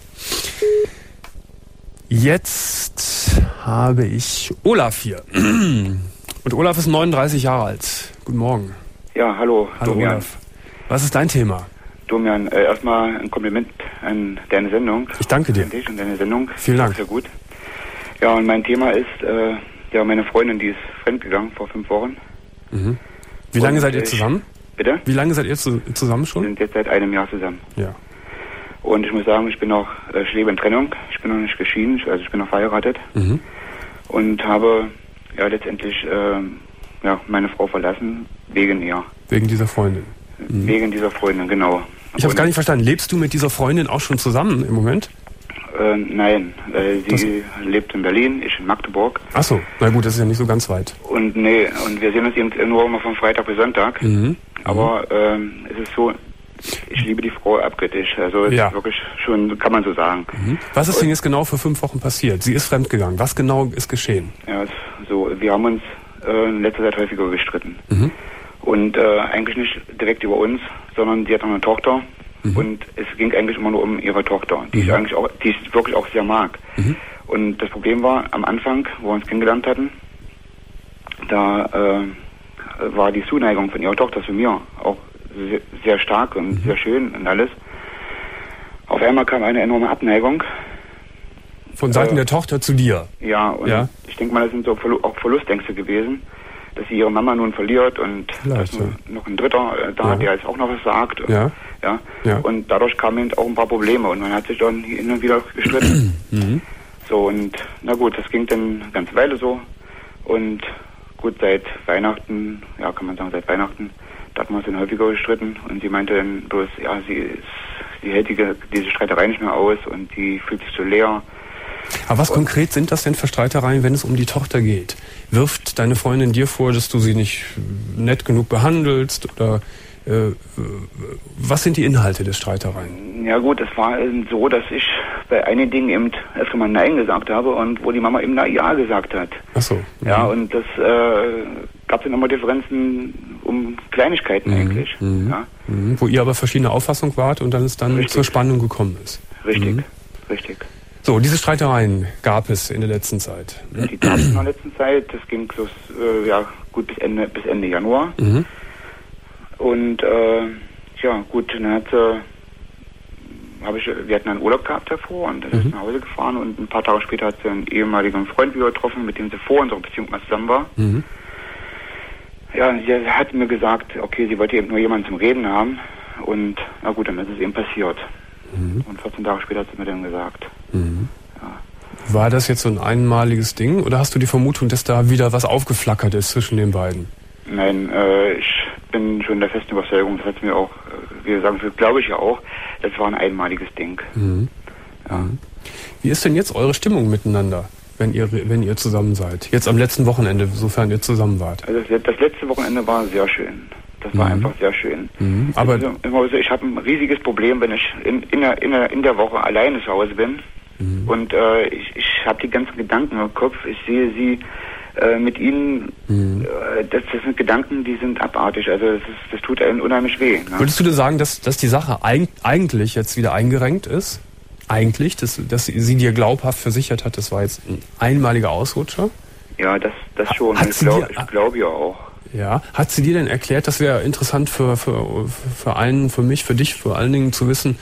Jetzt habe ich Olaf hier. Und Olaf ist neununddreißig Jahre alt. Guten Morgen. Ja, hallo, Hallo Domian. Olaf. Was ist dein Thema? Domian, äh, erstmal ein Kompliment an deine Sendung. Ich danke dir. An dich und deine Sendung. Vielen Dank. Sehr gut. Ja, und mein Thema ist, äh, ja, meine Freundin, die ist fremdgegangen vor fünf Wochen. Mhm. Wie lange Und, seid ihr äh, zusammen? Bitte? Wie lange seid ihr zu, zusammen Wir schon? sind jetzt seit einem Jahr zusammen. Ja. Und ich muss sagen, ich bin auch, äh, ich lebe in Trennung. Ich bin noch nicht geschieden, also ich bin noch verheiratet. Mhm. Und habe, ja, letztendlich, äh, ja, meine Frau verlassen, wegen ihr. Wegen dieser Freundin. Mhm. Wegen dieser Freundin, genau. Ich habe gar nicht verstanden. Lebst du mit dieser Freundin auch schon zusammen im Moment? Äh, nein, äh, sie das lebt in Berlin, ich in Magdeburg. Ach so, na gut, das ist ja nicht so ganz weit. Und nee, und wir sehen uns eben nur immer von Freitag bis Sonntag. Mhm. Aber ähm, es ist so, ich liebe die Frau abgöttisch. Also es Ja. ist wirklich schon, kann man so sagen. Mhm. Was ist denn jetzt genau vor fünf Wochen passiert? Sie ist fremdgegangen. Was genau ist geschehen? Ja, es, so, wir haben uns äh, in letzter Zeit häufiger gestritten. Mhm. Und äh, eigentlich nicht direkt über uns, sondern sie hat noch eine Tochter. Mhm. Und es ging eigentlich immer nur um ihre Tochter, die Mhm. ich eigentlich auch, die ich wirklich auch sehr mag. Mhm. Und das Problem war, am Anfang, wo wir uns kennengelernt hatten, da äh, war die Zuneigung von ihrer Tochter zu mir auch sehr, sehr stark und Mhm. sehr schön und alles. Auf einmal kam eine enorme Abneigung. Von Seiten Äh, der Tochter zu dir? Ja, und Ja. ich denke mal, das sind so Verlu- auch Verlustängste gewesen, dass sie ihre Mama nun verliert und dass ja. noch ein Dritter äh, da, ja. der jetzt auch noch was sagt. Ja. Ja. Ja. Und dadurch kamen eben auch ein paar Probleme und man hat sich dann hin und wieder gestritten. mhm. So, und na gut, das ging dann eine ganze Weile so. Und gut, seit Weihnachten, ja, kann man sagen, seit Weihnachten, da hatten wir uns dann häufiger gestritten. Und sie meinte dann bloß, ja, sie, ist, sie hält die, diese Streiterei nicht mehr aus und die fühlt sich so leer. Aber was und konkret sind das denn für Streitereien, wenn es um die Tochter geht? Wirft deine Freundin dir vor, dass du sie nicht nett genug behandelst? Oder äh, was sind die Inhalte der Streitereien? Ja gut, es war so, dass ich bei einigen Dingen eben öfter mal Nein gesagt habe und wo die Mama eben na Ja gesagt hat. Ach so. Mhm. Ja, und das äh, gab dann immer Differenzen um Kleinigkeiten mhm. eigentlich. Mhm. Ja. Mhm. Wo ihr aber verschiedene Auffassung wart und dann es dann Richtig. zur Spannung gekommen ist. Richtig, mhm. richtig. So, diese Streitereien gab es in der letzten Zeit. Die gab es in der letzten Zeit. Das ging so, äh, ja, gut bis Ende, bis Ende Januar. Mhm. Und äh, ja, gut, dann hat sie, habe ich, wir hatten einen Urlaub gehabt davor und dann mhm. ist nach Hause gefahren und ein paar Tage später hat sie einen ehemaligen Freund wieder getroffen, mit dem sie vor unserer Beziehung mal zusammen war. Mhm. Ja, sie hat mir gesagt, okay, sie wollte eben nur jemanden zum Reden haben und na gut, dann ist es eben passiert. Mhm. Und vierzehn Tage später hat sie mir dann gesagt. Mhm. Ja. War das jetzt so ein einmaliges Ding oder hast du die Vermutung, dass da wieder was aufgeflackert ist zwischen den beiden? Nein, äh, ich bin schon der festen Überzeugung, das hat mir auch, wie gesagt, glaube ich ja auch, das war ein einmaliges Ding. Mhm. Ja. Wie ist denn jetzt eure Stimmung miteinander, wenn ihr wenn ihr zusammen seid? Jetzt am letzten Wochenende, sofern ihr zusammen wart. Also das, das letzte Wochenende war sehr schön. Das war mhm. einfach sehr schön. Mhm. Aber also, ich habe ein riesiges Problem, wenn ich in, in, der, in, der, in der Woche alleine zu Hause bin. Mhm. Und äh, ich, ich habe die ganzen Gedanken im Kopf. Ich sehe sie äh, mit ihnen. Mhm. Äh, das, das sind Gedanken, die sind abartig. Also das, ist, das tut einem unheimlich weh. Ne? Würdest du dir sagen, dass, dass die Sache eig- eigentlich jetzt wieder eingerenkt ist? Eigentlich? Dass, dass sie dir glaubhaft versichert hat, das war jetzt ein einmaliger Ausrutscher? Ja, das, das schon. Hat ich glaube glaub ja auch. Ja, hat sie dir denn erklärt, das wäre interessant für, für, für einen, für mich, für dich, vor allen Dingen zu wissen,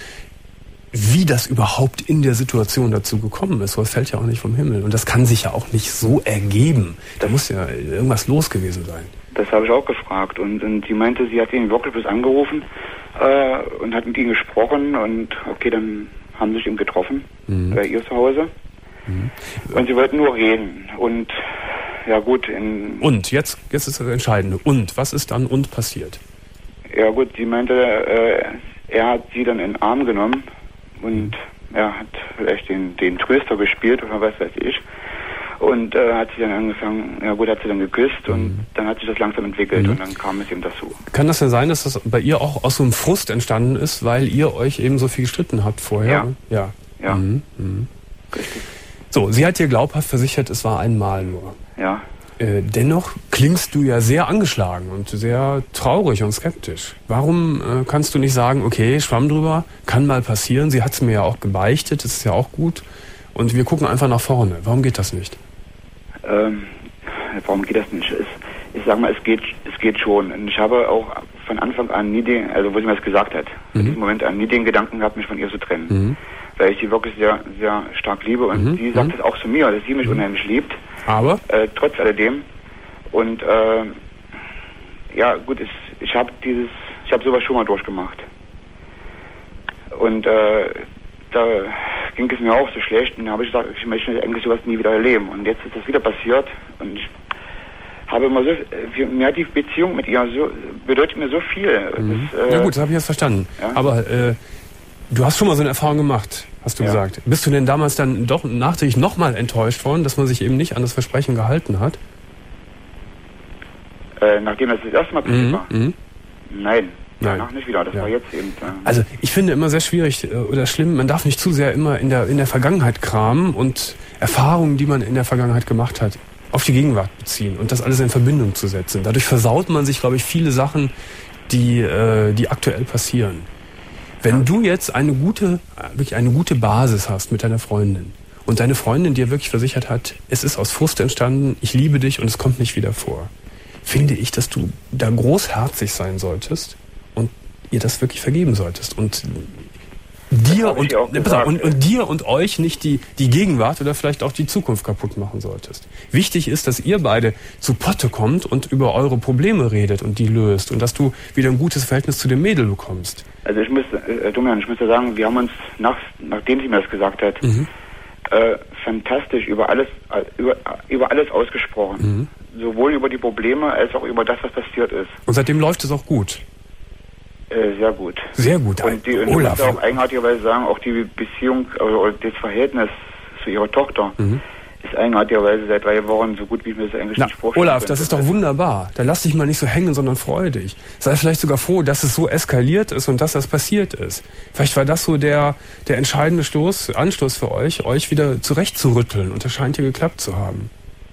wie das überhaupt in der Situation dazu gekommen ist. Das fällt ja auch nicht vom Himmel. Und das kann sich ja auch nicht so ergeben. Da muss ja irgendwas los gewesen sein. Das habe ich auch gefragt. Und, und sie meinte, sie hat ihn wirklich bloß angerufen äh, und hat mit ihm gesprochen. Und okay, dann haben sie sich eben getroffen mhm. bei ihr zu Hause. Mhm. Und sie wollten nur reden. Und ja gut. In und, jetzt, jetzt ist das Entscheidende. Und, was ist dann und passiert? Ja gut, sie meinte, äh, er hat sie dann in den Arm genommen und er hat vielleicht den, den Tröster gespielt oder was weiß ich. Und äh, hat sie dann angefangen, ja gut, hat sie dann geküsst und mhm. dann hat sich das langsam entwickelt mhm. und dann kam es eben dazu. Kann das denn sein, dass das bei ihr auch aus so einem Frust entstanden ist, weil ihr euch eben so viel gestritten habt vorher? Ja. Ja. ja. Mhm. Mhm. Richtig. So, sie hat dir glaubhaft versichert, es war einmal nur. Ja. Äh, dennoch klingst du ja sehr angeschlagen und sehr traurig und skeptisch. Warum äh, kannst du nicht sagen, okay, schwamm drüber, kann mal passieren, sie hat es mir ja auch gebeichtet, das ist ja auch gut und wir gucken einfach nach vorne. Warum geht das nicht? Ähm, warum geht das nicht? Es, ich sag mal, es geht, es geht schon. Und ich habe auch von Anfang an nie den, also wo sie mir das gesagt hat, mhm. in diesem Moment an nie den Gedanken gehabt, mich von ihr zu trennen. Mhm. Weil ich sie wirklich sehr, sehr stark liebe und mhm. sie sagt es auch zu mir, dass sie mich mhm. unheimlich liebt. Aber? Äh, trotz alledem. Und äh, ja, gut, ich, ich habe dieses, ich habe sowas schon mal durchgemacht. Und äh, da ging es mir auch so schlecht und da habe ich gesagt, ich möchte eigentlich sowas nie wieder erleben. Und jetzt ist das wieder passiert und ich habe immer so, mir hat die Beziehung mit ihr so, bedeutet mir so viel. Mhm. Das, äh, ja gut, das habe ich jetzt verstanden. Ja? Aber äh, du hast schon mal so eine Erfahrung gemacht, hast du ja. gesagt. Bist du denn damals dann doch nachträglich nochmal enttäuscht worden, dass man sich eben nicht an das Versprechen gehalten hat? Äh, nachdem das das erste Mal passiert mhm. war? Mhm. Nein. Nein. Danach nicht wieder, das ja. war jetzt eben. Äh also ich finde immer sehr schwierig äh, oder schlimm, man darf nicht zu sehr immer in der, in der Vergangenheit kramen und Erfahrungen, die man in der Vergangenheit gemacht hat, auf die Gegenwart beziehen und das alles in Verbindung zu setzen. Dadurch versaut man sich, glaube ich, viele Sachen, die, äh, die aktuell passieren. Wenn ja. du jetzt eine gute, wirklich eine gute Basis hast mit deiner Freundin und deine Freundin dir wirklich versichert hat, es ist aus Frust entstanden, ich liebe dich und es kommt nicht wieder vor, finde ich, dass du da großherzig sein solltest und ihr das wirklich vergeben solltest und dir und, ne, pass auf, und, und dir und euch nicht die, die Gegenwart oder vielleicht auch die Zukunft kaputt machen solltest. Wichtig ist, dass ihr beide zu Potte kommt und über eure Probleme redet und die löst und dass du wieder ein gutes Verhältnis zu dem Mädel bekommst. Also ich müsste, äh, Domian, ich müsste sagen, wir haben uns, nach, nachdem sie mir das gesagt hat, mhm. äh, fantastisch über alles, über, über alles ausgesprochen. Mhm. Sowohl über die Probleme als auch über das, was passiert ist. Und seitdem läuft es auch gut. Äh, sehr gut. Sehr gut. Und, die, und ich muss auch eigenartigerweise sagen, auch die Beziehung oder das Verhältnis zu ihrer Tochter mhm. ist eigenartigerweise seit drei Wochen so gut, wie ich mir das eigentlich Na, nicht vorstellen Olaf, könnte. das ist doch wunderbar. Da lass dich mal nicht so hängen, sondern freu dich. Sei vielleicht sogar froh, dass es so eskaliert ist und dass das passiert ist. Vielleicht war das so der, der entscheidende Stoß, Anstoß für euch, euch wieder zurechtzurütteln. Und das scheint hier geklappt zu haben.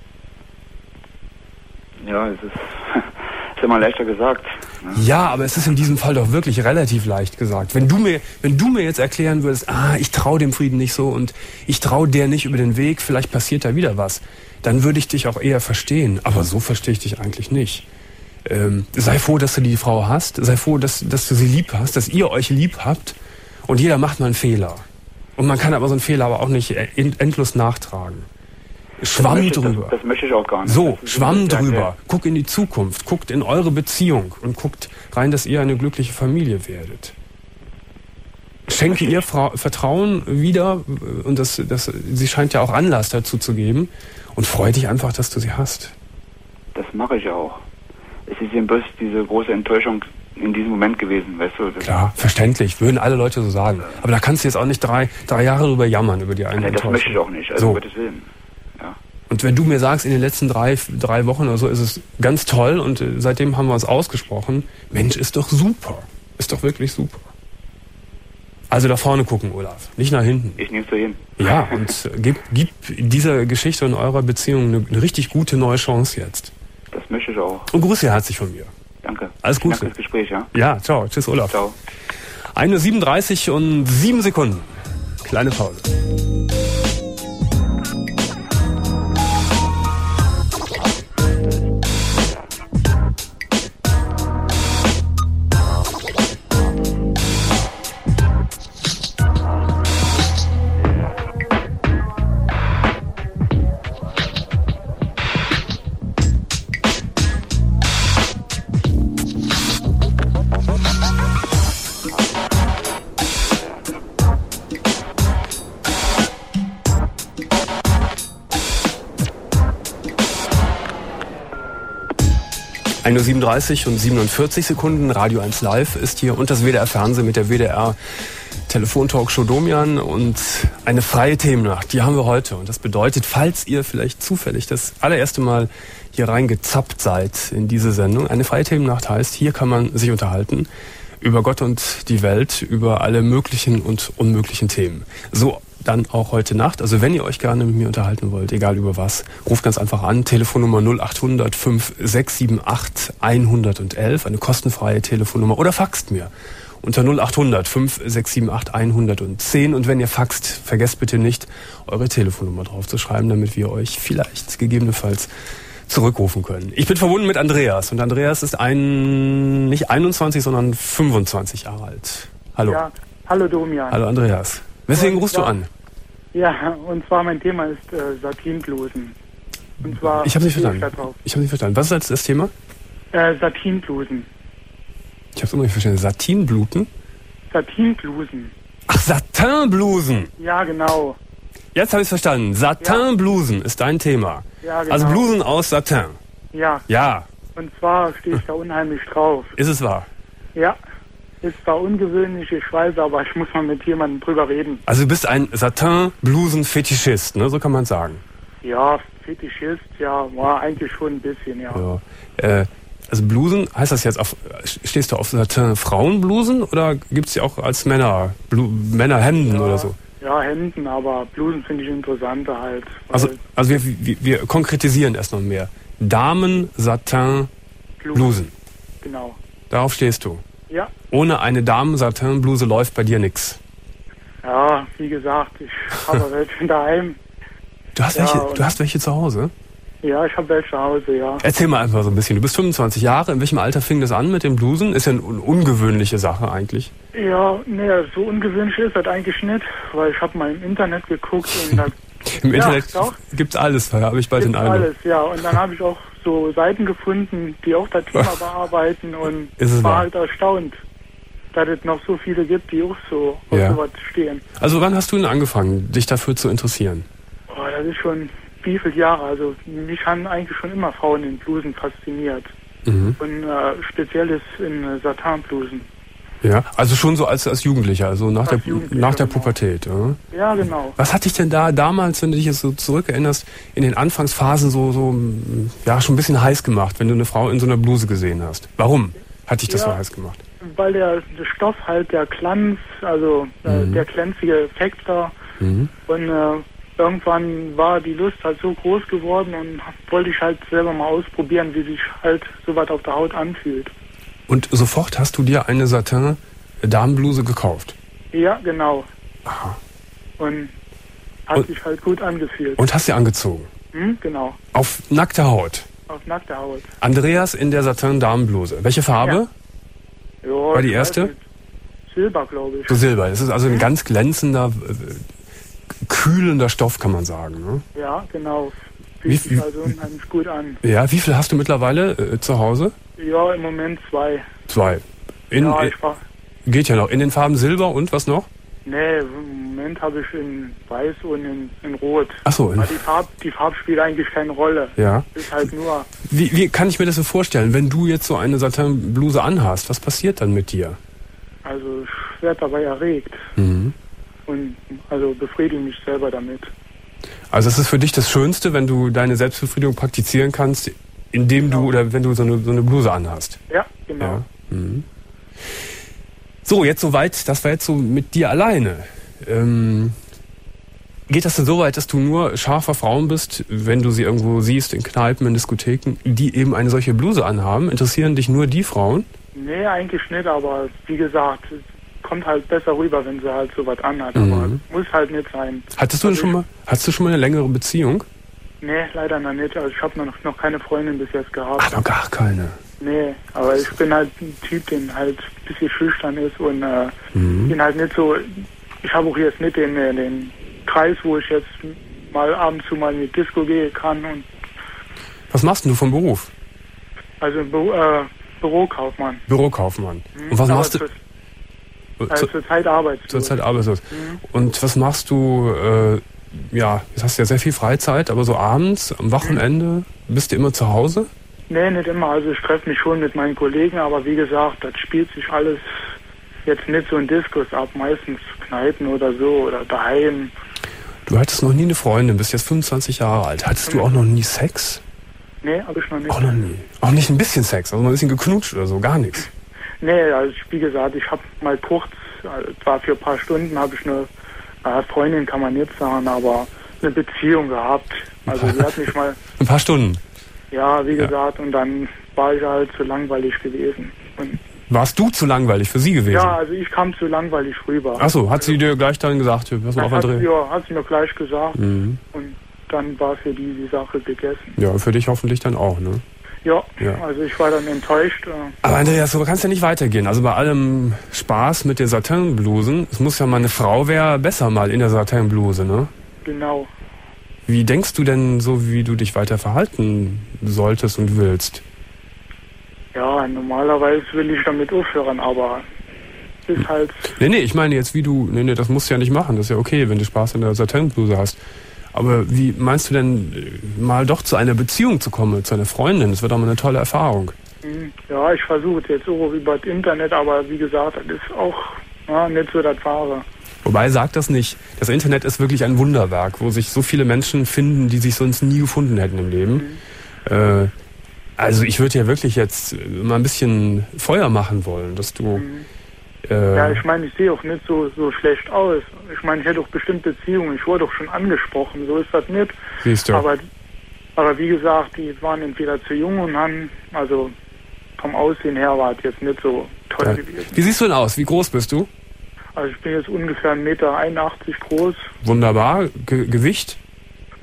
Ja, es ist, ist immer leichter gesagt. Ne? Ja, aber es ist in diesem Fall doch wirklich relativ leicht gesagt. Wenn du mir, wenn du mir jetzt erklären würdest, ah, ich traue dem Frieden nicht so und ich traue der nicht über den Weg, vielleicht passiert da wieder was, dann würde ich dich auch eher verstehen. Aber so verstehe ich dich eigentlich nicht. Ähm, sei froh, dass du die Frau hast. Sei froh, dass, dass du sie lieb hast, dass ihr euch lieb habt. Und jeder macht mal einen Fehler. Und man kann aber so einen Fehler aber auch nicht endlos nachtragen. Schwamm das möchte, drüber. Das, das möchte ich auch gar nicht. So, das Schwamm das drüber. Ja. Guckt in die Zukunft. Guckt in eure Beziehung. Und guckt rein, dass ihr eine glückliche Familie werdet. Schenke ihr Fra- Vertrauen wieder. Und das, das, sie scheint ja auch Anlass dazu zu geben. Und freu dich einfach, dass du sie hast. Das mache ich auch. Es ist eben bloß diese große Enttäuschung in diesem Moment gewesen, weißt du? Klar, verständlich. Würden alle Leute so sagen. Aber da kannst du jetzt auch nicht drei, drei Jahre drüber jammern, über die eine Nein, das Enttäuschung. möchte ich auch nicht. Also, so. um Gottes Willen. Ja. Und wenn du mir sagst, in den letzten drei, drei Wochen oder so ist es ganz toll und seitdem haben wir uns ausgesprochen, Mensch, ist doch super. Ist doch wirklich super. Also da vorne gucken, Olaf, nicht nach hinten. Ich nehme es so hin. Ja, und gib, gib dieser Geschichte und eurer Beziehung eine, eine richtig gute neue Chance jetzt. Das möchte ich auch. Und grüße herzlich von mir. Danke. Alles Gute. Danke fürs Gespräch, ja? Ja, ciao. Tschüss, Olaf. Ciao. eine Uhr siebenunddreißig und sieben Sekunden. Kleine Pause. eine Uhr siebenunddreißig und siebenundvierzig Sekunden, Radio eins Live ist hier und das W D R Fernsehen mit der W D R Telefontalkshow Domian und eine freie Themennacht, die haben wir heute. Und das bedeutet, falls ihr vielleicht zufällig das allererste Mal hier reingezappt seid in diese Sendung, eine freie Themennacht heißt, hier kann man sich unterhalten über Gott und die Welt, über alle möglichen und unmöglichen Themen. So dann auch heute Nacht. Also wenn ihr euch gerne mit mir unterhalten wollt, egal über was, ruft ganz einfach an. Telefonnummer null acht hundert fünf sechs sieben acht hundertelf, eine kostenfreie Telefonnummer. Oder faxt mir unter null acht hundert fünf sechs sieben acht hundertzehn. Und wenn ihr faxt, vergesst bitte nicht, eure Telefonnummer drauf zu schreiben, damit wir euch vielleicht gegebenenfalls zurückrufen können. Ich bin verbunden mit Andreas. Und Andreas ist ein, nicht einundzwanzig, sondern fünfundzwanzig Jahre alt. Hallo. Ja, hallo Domian. Hallo Andreas. Weswegen rufst du an? Ja, und zwar mein Thema ist äh, Satinblusen. Und zwar ich habe nicht verstanden. Ich habe nicht verstanden. Was ist jetzt das Thema? Äh, Satinblusen. Ich habe es immer nicht verstanden. Satinbluten? Satinblusen. Ach, Satinblusen. Ja, genau. Jetzt habe ich es verstanden. Satinblusen ja. ist dein Thema. Ja, genau. Also Blusen aus Satin. Ja. Ja. Und zwar stehe ich da unheimlich drauf. Ist es wahr? Ja. Ist zwar ungewöhnlich, ich weiß, aber ich muss mal mit jemandem drüber reden. Also du bist ein Satin-Blusen-Fetischist, ne? So kann man sagen. Ja, Fetischist, ja, war eigentlich schon ein bisschen, ja. ja. Äh, also Blusen, heißt das jetzt auf, stehst du auf Satin-Frauenblusen oder gibt es die auch als Männer, Blu, Männerhemden ja, oder so? Ja, Hemden, aber Blusen finde ich interessanter halt. Also, also wir, wir, wir konkretisieren erst noch mehr. Damen-Satin-Blusen. Genau. Darauf stehst du? Ja. Ohne eine Damen-Satin-Bluse läuft bei dir nichts. Ja, wie gesagt, ich habe welche daheim. Du hast, ja, welche, du hast welche zu Hause? Ja, ich habe welche zu Hause, ja. Erzähl mal einfach so ein bisschen. Du bist fünfundzwanzig Jahre. In welchem Alter fing das an mit den Blusen? Ist ja eine ungewöhnliche Sache eigentlich. Ja, nee, so ungewöhnlich ist das eigentlich nicht, weil ich habe mal im Internet geguckt und da Im ja, Internet doch. gibt's alles, da habe ich bald den Gibt's Eindruck. alles, ja. Und dann habe ich auch so Seiten gefunden, die auch das Thema bearbeiten und Ist es war wahr? halt erstaunt, dass es noch so viele gibt, die auch so auf Ja. sowas stehen. Also wann hast du denn angefangen, dich dafür zu interessieren? Oh, das ist schon wie viele Jahre. Also mich haben eigentlich schon immer Frauen in Blusen fasziniert. Mhm. Und äh, speziell ist in äh, Satinblusen. Ja, also schon so als, als Jugendlicher, also nach Als der, Jugendlicher, nach der genau. Pubertät. Ja? Ja, genau. Was hat dich denn da damals, wenn du dich jetzt so zurückerinnerst, in den Anfangsphasen so, so ja, schon ein bisschen heiß gemacht, wenn du eine Frau in so einer Bluse gesehen hast? Warum hat dich das Ja. so heiß gemacht? Weil der, der Stoff halt, der Glanz, also äh, Mhm. der glänzige Effekt da. Mhm. Und äh, irgendwann war die Lust halt so groß geworden und wollte ich halt selber mal ausprobieren, wie sich halt sowas auf der Haut anfühlt. Und sofort hast du dir eine Satin-Damenbluse gekauft? Ja, genau. Aha. Und hat Und- sich halt gut angefühlt. Und hast sie angezogen? Hm, genau. Auf nackte Haut? Auf nackter Haut. Andreas in der Satin-Damenbluse. Welche Farbe? Ja, War die ich weiß erste? nicht. Silber, glaube ich. So Silber. Das ist also ein ganz glänzender, äh, kühlender Stoff, kann man sagen. Ne? Ja, genau. Wie- Fühlt wie- sich also unheimlich gut an. Ja, wie viel hast du mittlerweile äh, zu Hause? Ja, im Moment zwei. Zwei. In, ja, äh, ich war. geht ja noch. In den Farben Silber und was noch? Nee, im Moment habe ich in Weiß und in, in Rot. Ach so, in- Weil die Farbe, die Farbe spielt eigentlich keine Rolle. Ja. Ist halt nur. Wie, wie kann ich mir das so vorstellen, wenn du jetzt so eine Satin-Bluse anhast? Was passiert dann mit dir? Also ich werde dabei erregt Mhm. und also befriedige mich selber damit. Also es ist für dich das Schönste, wenn du deine Selbstbefriedigung praktizieren kannst, indem du oder wenn du so eine, so eine Bluse anhast. Ja, genau. Ja. Mhm. So, jetzt soweit, das war jetzt so mit dir alleine. Ähm, geht das denn so weit, dass du nur scharf auf Frauen bist, wenn du sie irgendwo siehst, in Kneipen, in Diskotheken, die eben eine solche Bluse anhaben? Interessieren dich nur die Frauen? Nee, eigentlich nicht, aber wie gesagt, es kommt halt besser rüber, wenn sie halt sowas anhat. Mhm. Aber muss halt nicht sein. Hattest du denn Also schon mal, hattest du schon mal eine längere Beziehung? Nee, leider noch nicht. Also ich habe noch, noch keine Freundin bis jetzt gehabt. Ach, noch gar keine. Nee, aber ich bin halt ein Typ, den halt ein bisschen schüchtern ist und äh, Mhm. bin halt nicht so, ich habe auch jetzt nicht den, äh, den Kreis, wo ich jetzt mal ab und zu mal in die Disco gehen kann. Und Was machst denn du vom Beruf? also Büro, äh, Bürokaufmann. Bürokaufmann. Mhm. Und was Aber machst du? zur, Zur, also zur Zeit arbeitslos. zur Zeit arbeitslos. Mhm. Und was machst du, äh, ja, jetzt hast du ja sehr viel Freizeit, aber so abends, am Wochenende, bist du immer zu Hause? Nee, nicht immer. Also ich treffe mich schon mit meinen Kollegen, aber wie gesagt, das spielt sich alles jetzt nicht so in Diskos ab. Meistens Kneipen oder so oder daheim. Du hattest noch nie eine Freundin, bist jetzt fünfundzwanzig Jahre alt. Hattest du auch noch nie Sex? Nee, habe ich noch nicht. Auch noch nie. Auch nicht ein bisschen Sex, also mal ein bisschen geknutscht oder so, gar nichts. Nee, also ich, wie gesagt, ich habe mal kurz, also zwar für ein paar Stunden habe ich eine äh, Freundin, kann man jetzt sagen, aber eine Beziehung gehabt. Also sie hat mich mal, Ein paar Stunden. ja, wie Ja. gesagt, und dann war ich halt zu langweilig gewesen. Und, Warst du zu langweilig für sie gewesen? ja, also ich kam zu langweilig rüber. Ach so, hat sie dir gleich dann gesagt, pass mal Das auf, hat, André. ja, hat sie mir gleich gesagt Mhm. und dann war für die die Sache gegessen. Ja, für dich hoffentlich dann auch, ne? Ja, Ja. also ich war dann enttäuscht. Äh, Aber Andreas, so kann es ja nicht weitergehen. Also bei allem Spaß mit den Satinblusen, es muss ja mal eine Frau wäre besser mal in der Satinbluse, ne? genau. Wie denkst du denn so, wie du dich weiter verhalten solltest und willst? Ja, normalerweise will ich damit aufhören, aber es ist halt, Nee, nee, ich meine jetzt, wie du, nee, nee, das musst du ja nicht machen. Das ist ja okay, wenn du Spaß in der Satinbluse hast. Aber wie meinst du denn, äh, mal doch zu einer Beziehung zu kommen, zu einer Freundin? Das wird doch mal eine tolle Erfahrung. mh, ja, ich versuche es jetzt auch über das Internet, aber wie gesagt, das ist auch ja, nicht so das Wahre. Wobei, sag das nicht. Das Internet ist wirklich ein Wunderwerk, wo sich so viele Menschen finden, die sich sonst nie gefunden hätten im Leben. Mhm. Äh, also ich würde ja wirklich jetzt äh, mal ein bisschen Feuer machen wollen, dass du... Mhm. Äh, Ja, ich meine, ich sehe auch nicht so, so schlecht aus. Ich meine, ich hätte auch bestimmt Beziehungen. Ich wurde auch schon angesprochen, so ist das nicht. siehst du. Aber, aber wie gesagt, die waren entweder zu jung und haben, also vom Aussehen her war es jetzt nicht so toll Ja. gewesen. Wie siehst du denn aus? Wie groß bist du? Also ich bin jetzt ungefähr ein Meter einundachtzig groß. Wunderbar. Ge Gewicht?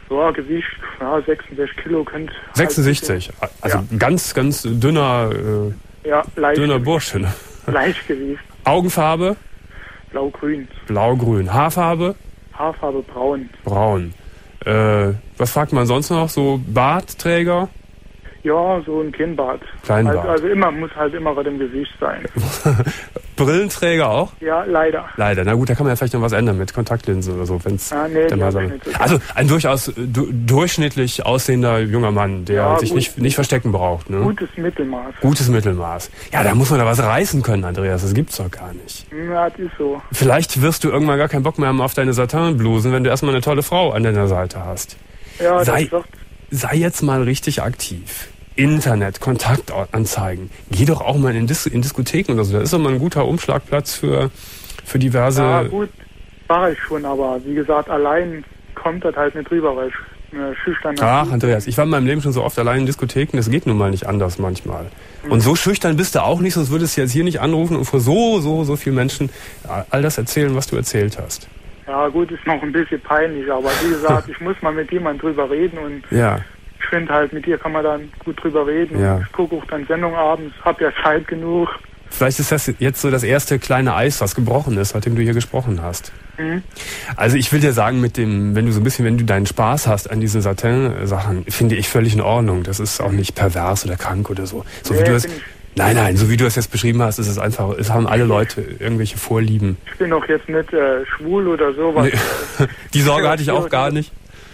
So, Gewicht, ja, sechsundsechzig Kilo könnte... sechsundsechzig, halt also ja. ganz, ganz dünner, äh, ja, dünner Bursche. Ne? Leichtgewicht. Augenfarbe? Blau-grün. Blau-grün. Haarfarbe? Haarfarbe braun. Braun. Äh, was fragt man sonst noch? So Bartträger? Ja, so ein Kinnbart. Kleinbart. Also, also immer, muss halt immer was im Gesicht sein. Brillenträger auch? Ja, leider. Leider. Na gut, da kann man ja vielleicht noch was ändern mit Kontaktlinsen oder so, wenn es ah, nee, dann mal so. Also ein durchaus du, durchschnittlich aussehender junger Mann, der ja, sich gut, nicht, nicht verstecken braucht. Ne? Gutes Mittelmaß. Gutes Mittelmaß. Ja, da muss man da was reißen können, Andreas. Das gibt's doch gar nicht. Ja, das ist so. Vielleicht wirst du irgendwann gar keinen Bock mehr haben auf deine Satinblusen, wenn du erstmal eine tolle Frau an deiner Seite hast. Ja, sei, das sagt... sei jetzt mal richtig aktiv. Internet, Kontaktanzeigen. Geh doch auch mal in, Dis- in Diskotheken oder so. Das ist doch mal ein guter Umschlagplatz für, für diverse... Ja gut, mache ich schon, aber wie gesagt, allein kommt das halt nicht rüber, weil ich äh, schüchtern... Ach, Andreas, ich war in meinem Leben schon so oft allein in Diskotheken, das geht nun mal nicht anders manchmal. Mhm. Und so schüchtern bist du auch nicht, sonst würdest du jetzt hier nicht anrufen und vor so, so, so vielen Menschen all das erzählen, was du erzählt hast. Ja gut, ist noch ein bisschen peinlich, aber wie gesagt, ich muss mal mit jemandem drüber reden und... Ja. Ich finde halt, mit dir kann man dann gut drüber reden. Ja. Ich gucke auch dann Sendung abends, hab ja Zeit genug. Vielleicht ist das jetzt so das erste kleine Eis, was gebrochen ist, seitdem du hier gesprochen hast. Mhm. Also ich will dir sagen, mit dem, wenn du so ein bisschen, wenn du deinen Spaß hast an diesen Satin-Sachen, finde ich völlig in Ordnung. Das ist auch nicht pervers oder krank oder so. So nee, wie du es, nein, nein, so wie du es jetzt beschrieben hast, ist es einfach, es haben alle Leute irgendwelche Vorlieben. Ich bin doch jetzt nicht äh, schwul oder sowas. Nee. Die Sorge hatte ich auch gar nicht.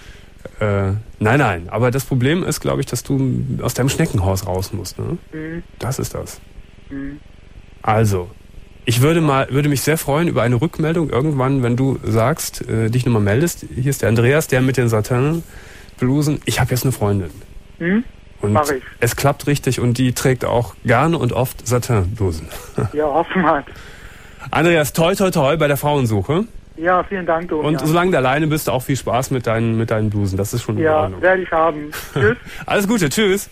Äh, nein, nein, aber das Problem ist, glaube ich, dass du aus deinem Schneckenhaus raus musst. Ne? Mhm. Das ist das. Mhm. Also, ich würde mal, würde mich sehr freuen über eine Rückmeldung irgendwann, wenn du sagst, äh, dich nochmal meldest. Hier ist der Andreas, der mit den Satin-Blusen. Ich habe jetzt eine Freundin. Mhm. Und mach ich. Es klappt richtig und die trägt auch gerne und oft Satin-Blusen. Ja, hoffen wir. Andreas, toi toi toi bei der Frauensuche. Ja, vielen Dank, Dom. Und solange du alleine bist, auch viel Spaß mit deinen, mit deinen Blusen. Das ist schon in Ordnung. Ja, werde ich haben. Tschüss. Alles Gute, tschüss.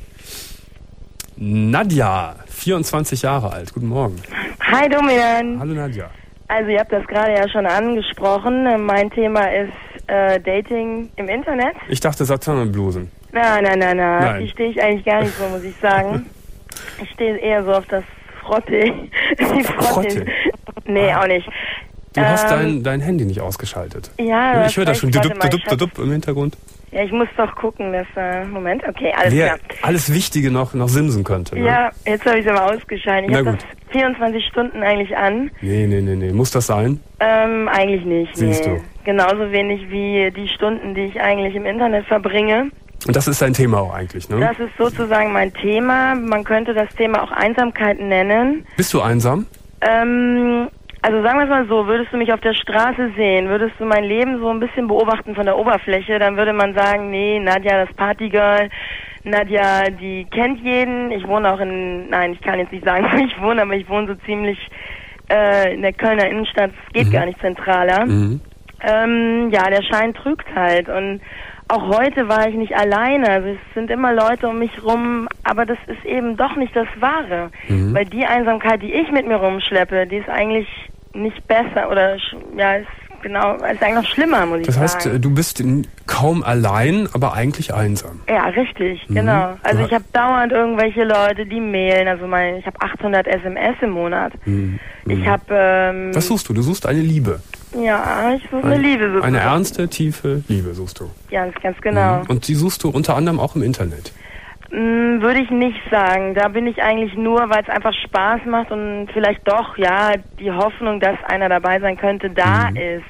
Nadja, vierundzwanzig Jahre alt. Guten Morgen. Hi, Domian. Hallo, Nadja. Also, ihr habt das gerade ja schon angesprochen. Mein Thema ist äh, Dating im Internet. Ich dachte Satin-Blusen. Nein, nein, nein, nein. Nein. Die stehe ich eigentlich gar nicht so, muss ich sagen. Ich stehe eher so auf das Frotte. Die Frotte? Nee, auch nicht. Du hast ähm, dein, dein Handy nicht ausgeschaltet. Ja, ich höre das schon dudup, dudup, dudup im Hintergrund. Ja, ich muss doch gucken, dass... Äh, Moment, okay, alles Wer klar. alles Wichtige noch, noch simsen könnte. Ne? Ja, jetzt habe ich es aber ausgeschaltet. Ich habe das vierundzwanzig Stunden eigentlich an. Nee, nee, nee, nee. Muss das sein? Ähm, eigentlich nicht. Siehst nee. du. Genauso wenig wie die Stunden, die ich eigentlich im Internet verbringe. Und das ist dein Thema auch eigentlich, ne? Das ist sozusagen mein Thema. Man könnte das Thema auch Einsamkeit nennen. Bist du einsam? Ähm... Also sagen wir es mal so, würdest du mich auf der Straße sehen, würdest du mein Leben so ein bisschen beobachten von der Oberfläche, dann würde man sagen, nee, Nadja, das Partygirl, Nadja, die kennt jeden. Ich wohne auch in, nein, ich kann jetzt nicht sagen, wo ich wohne, aber ich wohne so ziemlich äh, in der Kölner Innenstadt, es geht mhm. gar nicht zentraler. Mhm. Ähm, ja, der Schein trügt halt und auch heute war ich nicht alleine, also es sind immer Leute um mich rum, aber das ist eben doch nicht das Wahre. Mhm. Weil die Einsamkeit, die ich mit mir rumschleppe, die ist eigentlich nicht besser oder ja, ist genau, ist eigentlich noch schlimmer, muss ich das heißt, sagen. du bist kaum allein, aber eigentlich einsam. Ja, richtig, mhm. genau. Also ich habe dauernd irgendwelche Leute, die mailen, also mein, ich habe achthundert S M S im Monat. Mhm. Ich habe... Ähm, Was suchst du? Du suchst eine Liebe. Ja, ich suche eine eine Liebe. Suche. Eine ernste, tiefe Liebe suchst du. Ja, ganz genau. Und die suchst du unter anderem auch im Internet? Mm, würde ich nicht sagen. Da bin ich eigentlich nur, weil es einfach Spaß macht und vielleicht doch, ja, die Hoffnung, dass einer dabei sein könnte, da mhm. ist.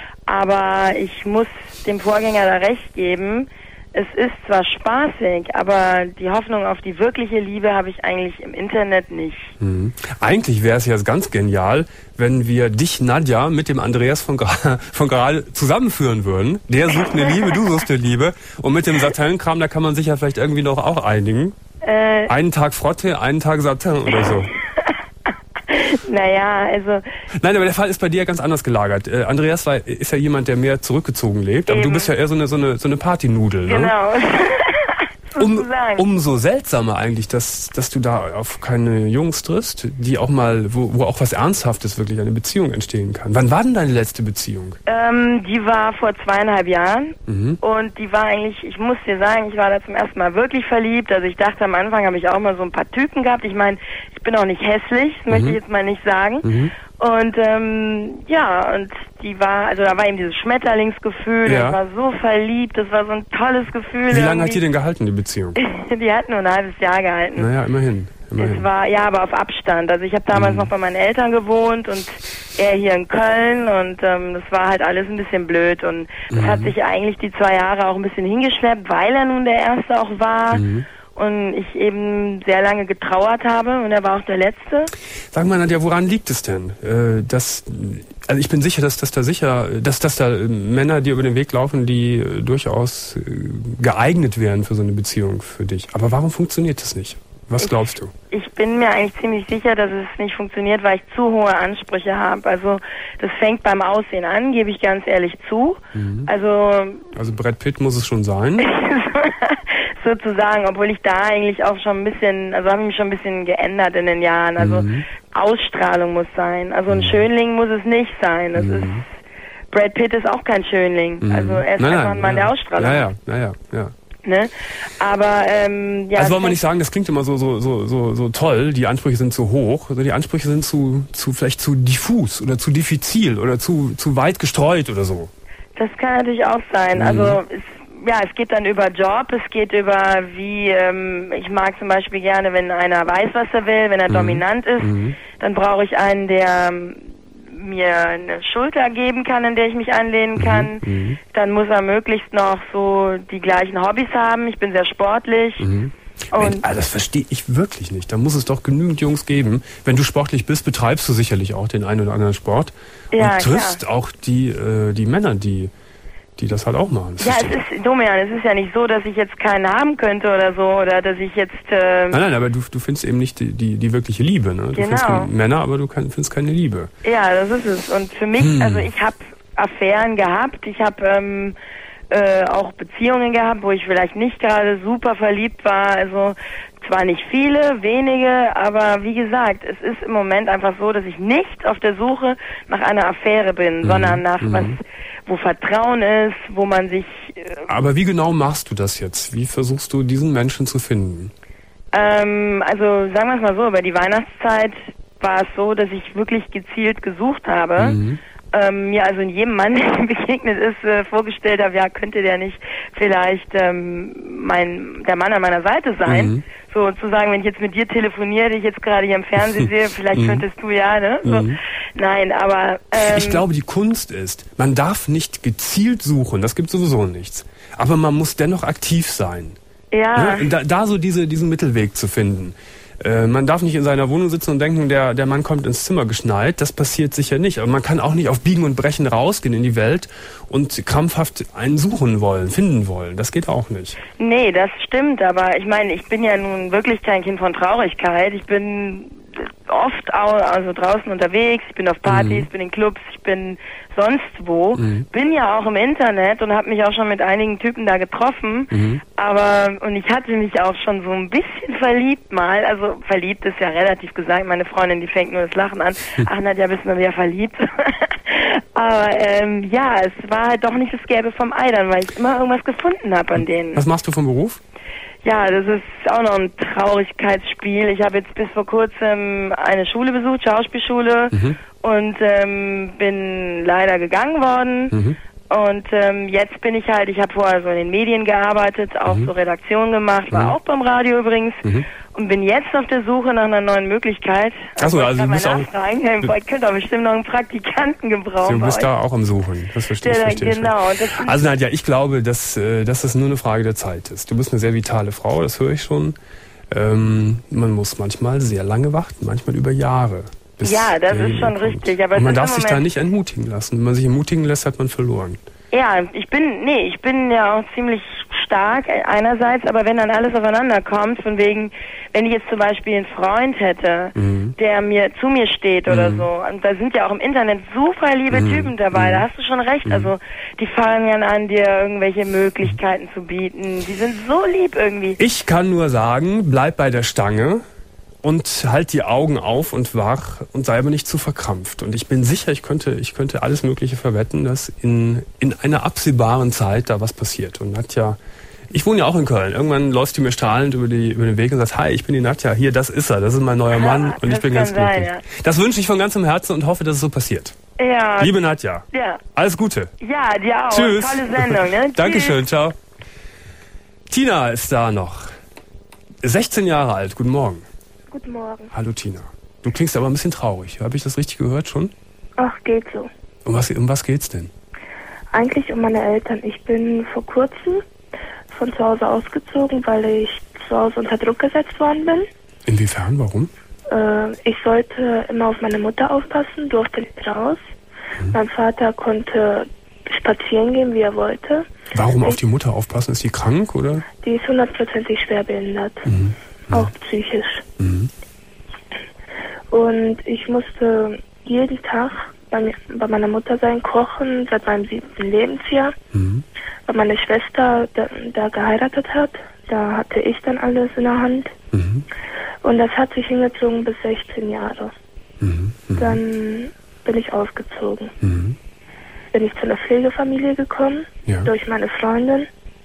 Aber ich muss dem Vorgänger da recht geben. Es ist zwar spaßig, aber die Hoffnung auf die wirkliche Liebe habe ich eigentlich im Internet nicht. Mhm. Eigentlich wäre es ja ganz genial, wenn wir dich, Nadja, mit dem Andreas von, Gra- von gerade zusammenführen würden. Der sucht eine Liebe, du suchst eine Liebe. Und mit dem Satinkram, da kann man sich ja vielleicht irgendwie noch auch einigen. Äh, einen Tag Frotte, einen Tag Satin oder so. Naja, also... Nein, aber der Fall ist bei dir ganz anders gelagert. Äh, Andreas war, ist ja jemand, der mehr zurückgezogen lebt, aber Eben. du bist ja eher so eine, so eine, so eine Partynudel, ne? Genau. Um, umso seltsamer eigentlich, dass, dass du da auf keine Jungs triffst, die auch mal, wo, wo auch was Ernsthaftes wirklich, eine Beziehung entstehen kann. Wann war denn deine letzte Beziehung? Ähm, die war vor zweieinhalb Jahren Mhm. und die war eigentlich, ich muss dir sagen, ich war da zum ersten Mal wirklich verliebt. Also ich dachte, am Anfang habe ich auch mal so ein paar Typen gehabt. Ich meine, ich bin auch nicht hässlich, das möchte ich jetzt mal nicht sagen. Mhm. Und ähm, ja, und die war, also da war eben dieses Schmetterlingsgefühl, Ja. ich war so verliebt, das war so ein tolles Gefühl. Wie lange hat irgendwie. die denn gehalten, die Beziehung? Die hat nur ein halbes Jahr gehalten. Naja, immerhin. Es immerhin. war, ja, aber auf Abstand. Also ich habe damals Mhm. noch bei meinen Eltern gewohnt und er hier in Köln und ähm, das war halt alles ein bisschen blöd und das Mhm. hat sich eigentlich die zwei Jahre auch ein bisschen hingeschleppt, weil er nun der Erste auch war Mhm. und ich eben sehr lange getrauert habe und er war auch der Letzte. Sag mal, Nadja, woran liegt es denn? Äh, dass, also ich bin sicher, dass, dass da sicher, dass, dass da äh, Männer dir über den Weg laufen, die äh, durchaus äh, geeignet wären für so eine Beziehung für dich. Aber warum funktioniert das nicht? Was glaubst du? Ich bin mir eigentlich ziemlich sicher, dass es nicht funktioniert, weil ich zu hohe Ansprüche habe. Also das fängt beim Aussehen an, gebe ich ganz ehrlich zu. Mhm. Also Also Brad Pitt muss es schon sein. sozusagen, obwohl ich da eigentlich auch schon ein bisschen, also habe ich mich schon ein bisschen geändert in den Jahren. Also Mhm. Ausstrahlung muss sein. Also ein Schönling muss es nicht sein. Das ist, Brad Pitt ist auch kein Schönling. Mhm. Also er ist Nein, einfach nein, ein Mann ja. der Ausstrahlung. Ja, ja, ja, ja, ja. Ne? Aber ähm, ja. Also wollen wir es- nicht sagen, das klingt immer so so so so so toll, die Ansprüche sind zu hoch, oder die Ansprüche sind zu zu vielleicht zu diffus oder zu diffizil oder zu zu weit gestreut oder so. Das kann natürlich auch sein. Mhm. Also es, ja, es geht dann über Job, es geht über wie, ähm, ich mag zum Beispiel gerne, wenn einer weiß, was er will, wenn er Mhm. dominant ist, Mhm. dann brauche ich einen, der ähm, mir eine Schulter geben kann, in der ich mich anlehnen kann. Mhm. Dann muss er möglichst noch so die gleichen Hobbys haben. Ich bin sehr sportlich. Mhm. Und Mensch, ah, das verstehe ich wirklich nicht. Da muss es doch genügend Jungs geben. Wenn du sportlich bist, betreibst du sicherlich auch den einen oder anderen Sport Ja, und triffst auch die äh, die Männer, die die das halt auch machen. Das ja, ist es doch- ist, Domian, es ist ja nicht so, dass ich jetzt keinen haben könnte oder so, oder dass ich jetzt, äh, Nein, nein, aber du, du findest eben nicht die, die, die wirkliche Liebe. Ne? Du Genau. findest keine Männer, aber du kann, findest keine Liebe. ja, das ist es. Und für mich, Hm. also ich habe Affären gehabt, ich habe ähm, äh, auch Beziehungen gehabt, wo ich vielleicht nicht gerade super verliebt war, also zwar nicht viele, wenige, aber wie gesagt, es ist im Moment einfach so, dass ich nicht auf der Suche nach einer Affäre bin, Mhm. sondern nach Mhm. was, wo Vertrauen ist, wo man sich äh, Aber wie genau machst du das jetzt? Wie versuchst du, diesen Menschen zu finden? Ähm, also sagen wir es mal so, über die Weihnachtszeit war es so, dass ich wirklich gezielt gesucht habe. Mhm. Ähm, mir also in jedem Mann, der mir begegnet ist, äh, vorgestellt habe, ja, könnte der nicht vielleicht ähm, mein der Mann an meiner Seite sein? Mhm. So zu sagen, wenn ich jetzt mit dir telefoniere, dich jetzt gerade hier im Fernsehen sehe, vielleicht Mhm. könntest du ja, ne? So. Mhm. Nein, aber ähm, Ich glaube, die Kunst ist, man darf nicht gezielt suchen, das gibt sowieso nichts. Aber man muss dennoch aktiv sein. ja. Ne? Da, da so diese, diesen Mittelweg zu finden. Äh, man darf nicht in seiner Wohnung sitzen und denken, der, der Mann kommt ins Zimmer geschneit. Das passiert sicher nicht. Aber man kann auch nicht auf Biegen und Brechen rausgehen in die Welt und krampfhaft einen suchen wollen, finden wollen. Das geht auch nicht. Nee, das stimmt, aber ich meine, ich bin ja nun wirklich kein Kind von Traurigkeit. Ich bin oft au also draußen unterwegs, ich bin auf Partys, Mhm. bin in Clubs, ich bin sonst wo. Mhm. Bin ja auch im Internet und habe mich auch schon mit einigen Typen da getroffen. Mhm. Aber, und ich hatte mich auch schon so ein bisschen verliebt mal. Also verliebt ist ja relativ gesagt. Meine Freundin, die fängt nur das Lachen an. Ach, Nadja, bist du mal wieder verliebt? Aber ähm, ja, es war halt doch nicht das Gelbe vom Ei dann, weil ich immer irgendwas gefunden habe an denen. Was machst du vom Beruf? Ja, das ist auch noch ein Traurigkeitsspiel. Ich habe jetzt bis vor kurzem eine Schule besucht, Schauspielschule, Mhm. und ähm, bin leider gegangen worden. Mhm. Und ähm, jetzt bin ich halt, ich habe vorher so in den Medien gearbeitet, auch Mhm. so Redaktion gemacht, war Mhm. auch beim Radio übrigens, Mhm. und bin jetzt auf der Suche nach einer neuen Möglichkeit. Ach so, Ich also du wollte bist mal auch- nachfragen, ja, ich könnte auch bestimmt noch einen Praktikanten gebrauchen. Du bist bei da auch am Suchen. Das verstehe ich. Ja, Verstehe ich. genau. Das ist- Also Nadja, ich glaube, dass, äh, dass es nur eine Frage der Zeit ist. Du bist eine sehr vitale Frau, das höre ich schon. Ähm, man muss manchmal sehr lange warten, manchmal über Jahre. bis Ja, das der ist schon kommt. richtig, aber Und es man ist darf im sich da Moment- nicht entmutigen lassen. Wenn man sich entmutigen lässt, hat man verloren. Ja, ich bin, nee, ich bin ja auch ziemlich stark einerseits, aber wenn dann alles aufeinander kommt, von wegen, wenn ich jetzt zum Beispiel einen Freund hätte, mhm. der mir zu mir steht oder mhm. so, und da sind ja auch im Internet super liebe mhm. Typen dabei, mhm. da hast du schon recht, mhm. also die fangen dann an, dir irgendwelche Möglichkeiten zu bieten, die sind so lieb irgendwie. Ich kann nur sagen, bleib bei der Stange und halt die Augen auf und wach und sei aber nicht zu verkrampft. Und ich bin sicher, ich könnte, ich könnte alles Mögliche verwetten, dass in, in einer absehbaren Zeit da was passiert. Und Nadja, ich wohne ja auch in Köln. Irgendwann läuft die mir strahlend über, die, über den Weg und sagt, hi, ich bin die Nadja, hier, das ist er, das ist mein neuer Mann und ich bin ganz glücklich. Sein, ja. Das wünsche ich von ganzem Herzen und hoffe, dass es so passiert. Ja. Liebe Nadja, ja. alles Gute. Ja, dir auch. Tschüss. Tolle Sendung, ne? Dankeschön, ciao. Tina ist da noch. sechzehn Jahre alt, guten Morgen. Guten Morgen. Hallo Tina. Du klingst aber ein bisschen traurig. Habe ich das richtig gehört schon? Ach, geht so. Um was, um was geht's denn? Eigentlich um meine Eltern. Ich bin vor kurzem von zu Hause ausgezogen, weil ich zu Hause unter Druck gesetzt worden bin. Inwiefern? Warum? Äh, ich sollte immer auf meine Mutter aufpassen, durfte nicht raus. Hm. Mein Vater konnte spazieren gehen, wie er wollte. Warum ich, auf die Mutter aufpassen? Ist die krank, oder? Die ist hundertprozentig schwerbehindert. Mhm. Auch psychisch. Mhm. Und ich musste jeden Tag bei, mir, bei meiner Mutter sein, kochen, seit meinem siebten Lebensjahr. Mhm. Weil meine Schwester da, da geheiratet hat. Da hatte ich dann alles in der Hand. Mhm. Und das hat sich hingezogen bis sechzehn Jahre. Mhm. Mhm. Dann bin ich ausgezogen. Mhm. Bin ich zu einer Pflegefamilie gekommen, ja. durch meine Freundin.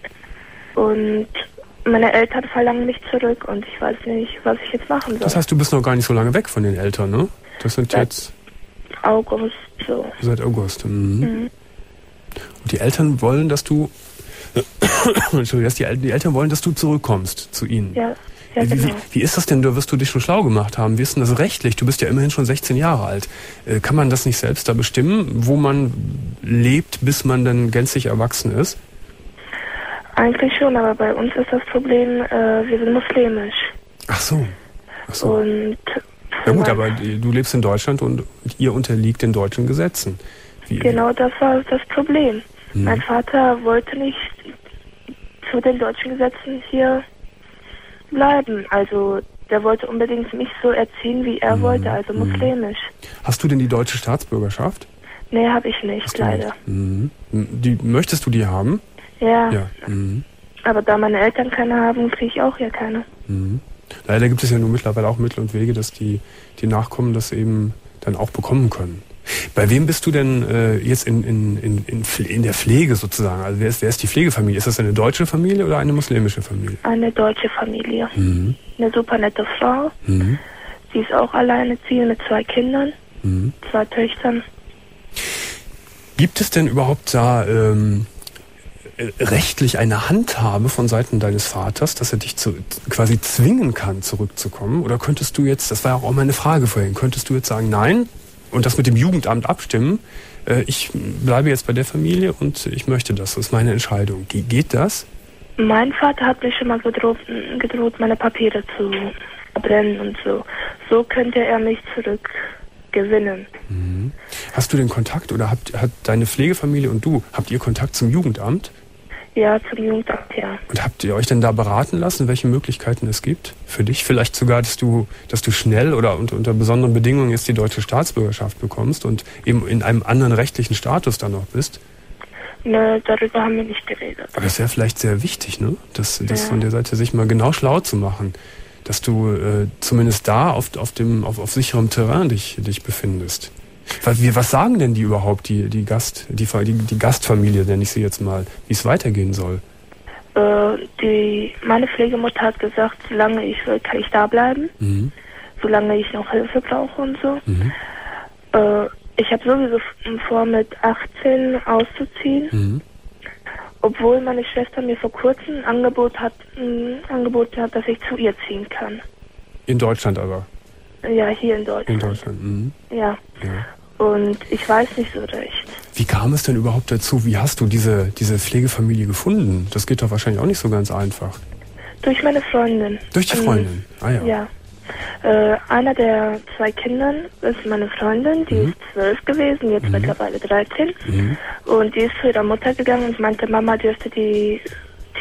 Und meine Eltern verlangen mich zurück und ich weiß nicht, was ich jetzt machen soll. Das heißt, du bist noch gar nicht so lange weg von den Eltern, ne? Das sind seit jetzt... August, so. Seit August, mhm. Mhm. Und die Eltern wollen, dass du... Entschuldigung, die, El- die Eltern wollen, dass du zurückkommst zu ihnen. Ja, ja, wie, genau. wie, wie ist das denn? Da wirst du dich schon schlau gemacht haben. Wie ist denn das rechtlich? Du bist ja immerhin schon sechzehn Jahre alt. Äh, kann man das nicht selbst da bestimmen, wo man lebt, bis man dann gänzlich erwachsen ist? Eigentlich schon, aber bei uns ist das Problem, äh, wir sind muslimisch. Ach so. Ach so. Und ja gut, aber du lebst in Deutschland und ihr unterliegt den deutschen Gesetzen. Wie, genau das war das Problem. Hm. Mein Vater wollte nicht zu den deutschen Gesetzen hier bleiben. Also der wollte unbedingt mich so erziehen, wie er hm. wollte, also muslimisch. Hast du denn die deutsche Staatsbürgerschaft? Nee, habe ich nicht, leider. Nicht? Mhm. Die, möchtest du die haben? Ja. Ja. Mhm. Aber da meine Eltern keine haben, kriege ich auch hier keine. Mhm. Leider gibt es ja nun mittlerweile auch Mittel und Wege, dass die, die Nachkommen das eben dann auch bekommen können. Bei wem bist du denn äh, jetzt in, in, in, in, in der Pflege sozusagen? Also wer ist, wer ist die Pflegefamilie? Ist das eine deutsche Familie oder eine muslimische Familie? Eine deutsche Familie. Mhm. Eine super nette Frau. Mhm. Sie ist auch alleinerziehend mit zwei Kindern, mhm. zwei Töchtern. Gibt es denn überhaupt da ähm, rechtlich eine Handhabe von Seiten deines Vaters, dass er dich zu, quasi zwingen kann, zurückzukommen? Oder könntest du jetzt, das war ja auch meine Frage vorhin, könntest du jetzt sagen, nein, und das mit dem Jugendamt abstimmen, äh, ich bleibe jetzt bei der Familie und ich möchte das, das ist meine Entscheidung. Ge- geht das? Mein Vater hat mich schon mal gedroht, gedroht, meine Papiere zu verbrennen und so. So könnte er mich zurückgewinnen. Mhm. Hast du den Kontakt oder habt, hat deine Pflegefamilie und du, habt ihr Kontakt zum Jugendamt? Ja, zum Jugendamt, ja. Und habt ihr euch denn da beraten lassen, welche Möglichkeiten es gibt? Für dich vielleicht sogar, dass du, dass du schnell oder unter, unter besonderen Bedingungen jetzt die deutsche Staatsbürgerschaft bekommst und eben in einem anderen rechtlichen Status dann noch bist? Ne, darüber haben wir nicht geredet. Aber das wäre vielleicht sehr wichtig, ne? Das, das ja. von der Seite sich mal genau schlau zu machen, dass du äh, zumindest da auf, auf dem auf, auf sicherem Terrain dich, dich befindest. Was, wie, was sagen denn die überhaupt, die, die, Gast, die, die, die Gastfamilie, nenne ich sie jetzt mal, wie es weitergehen soll? Äh, die, meine Pflegemutter hat gesagt, solange ich will, kann ich da bleiben. Mhm. Solange ich noch Hilfe brauche und so. Mhm. Äh, ich habe sowieso vor, mit achtzehn auszuziehen. Mhm. Obwohl meine Schwester mir vor kurzem ein Angebot hat, ein Angebot hat, dass ich zu ihr ziehen kann. In Deutschland aber? Ja, hier in Deutschland. In Deutschland, mhm. Ja. ja. Und ich weiß nicht so recht. Wie kam es denn überhaupt dazu? Wie hast du diese, diese Pflegefamilie gefunden? Das geht doch wahrscheinlich auch nicht so ganz einfach. Durch meine Freundin. Durch die Freundin? Ah ja. Ja. Äh, einer der zwei Kindern ist meine Freundin, die mhm. ist zwölf gewesen, jetzt mhm. mittlerweile dreizehn. Mhm. Und die ist zu ihrer Mutter gegangen und meinte, Mama dürfte die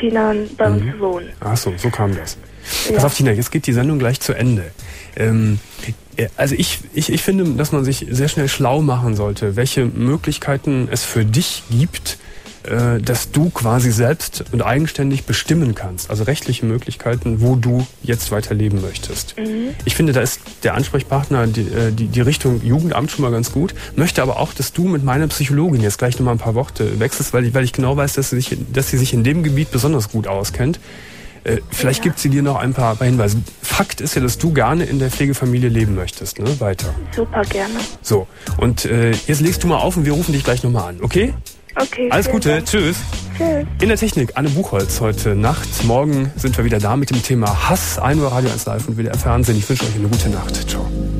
Medizinern bei Mhm. uns wohnen. Ach so, so kam das. Ja. Pass auf, Tina, jetzt geht die Sendung gleich zu Ende. Ähm, also ich, ich, ich finde, dass man sich sehr schnell schlau machen sollte, welche Möglichkeiten es für dich gibt, äh, dass du quasi selbst und eigenständig bestimmen kannst. Also rechtliche Möglichkeiten, wo du jetzt weiterleben möchtest. Mhm. Ich finde, da ist der Ansprechpartner die, die, die Richtung Jugendamt schon mal ganz gut. Möchte aber auch, dass du mit meiner Psychologin jetzt gleich nochmal ein paar Worte wechselst, weil ich, weil ich genau weiß, dass sie, sich, dass sie sich in dem Gebiet besonders gut auskennt. Äh, vielleicht ja. gibt sie dir noch ein paar, paar Hinweise. Fakt ist ja, dass du gerne in der Pflegefamilie leben möchtest, ne? Weiter. Super gerne. So, und äh, jetzt legst du mal auf und wir rufen dich gleich nochmal an, okay? Okay. Alles Gute, Dank. tschüss. Tschüss. In der Technik, Anne Buchholz heute Nacht. Morgen sind wir wieder da mit dem Thema Hass. ein Uhr Radio eins Live und W D R Fernsehen. Ich wünsche euch eine gute Nacht. Ciao.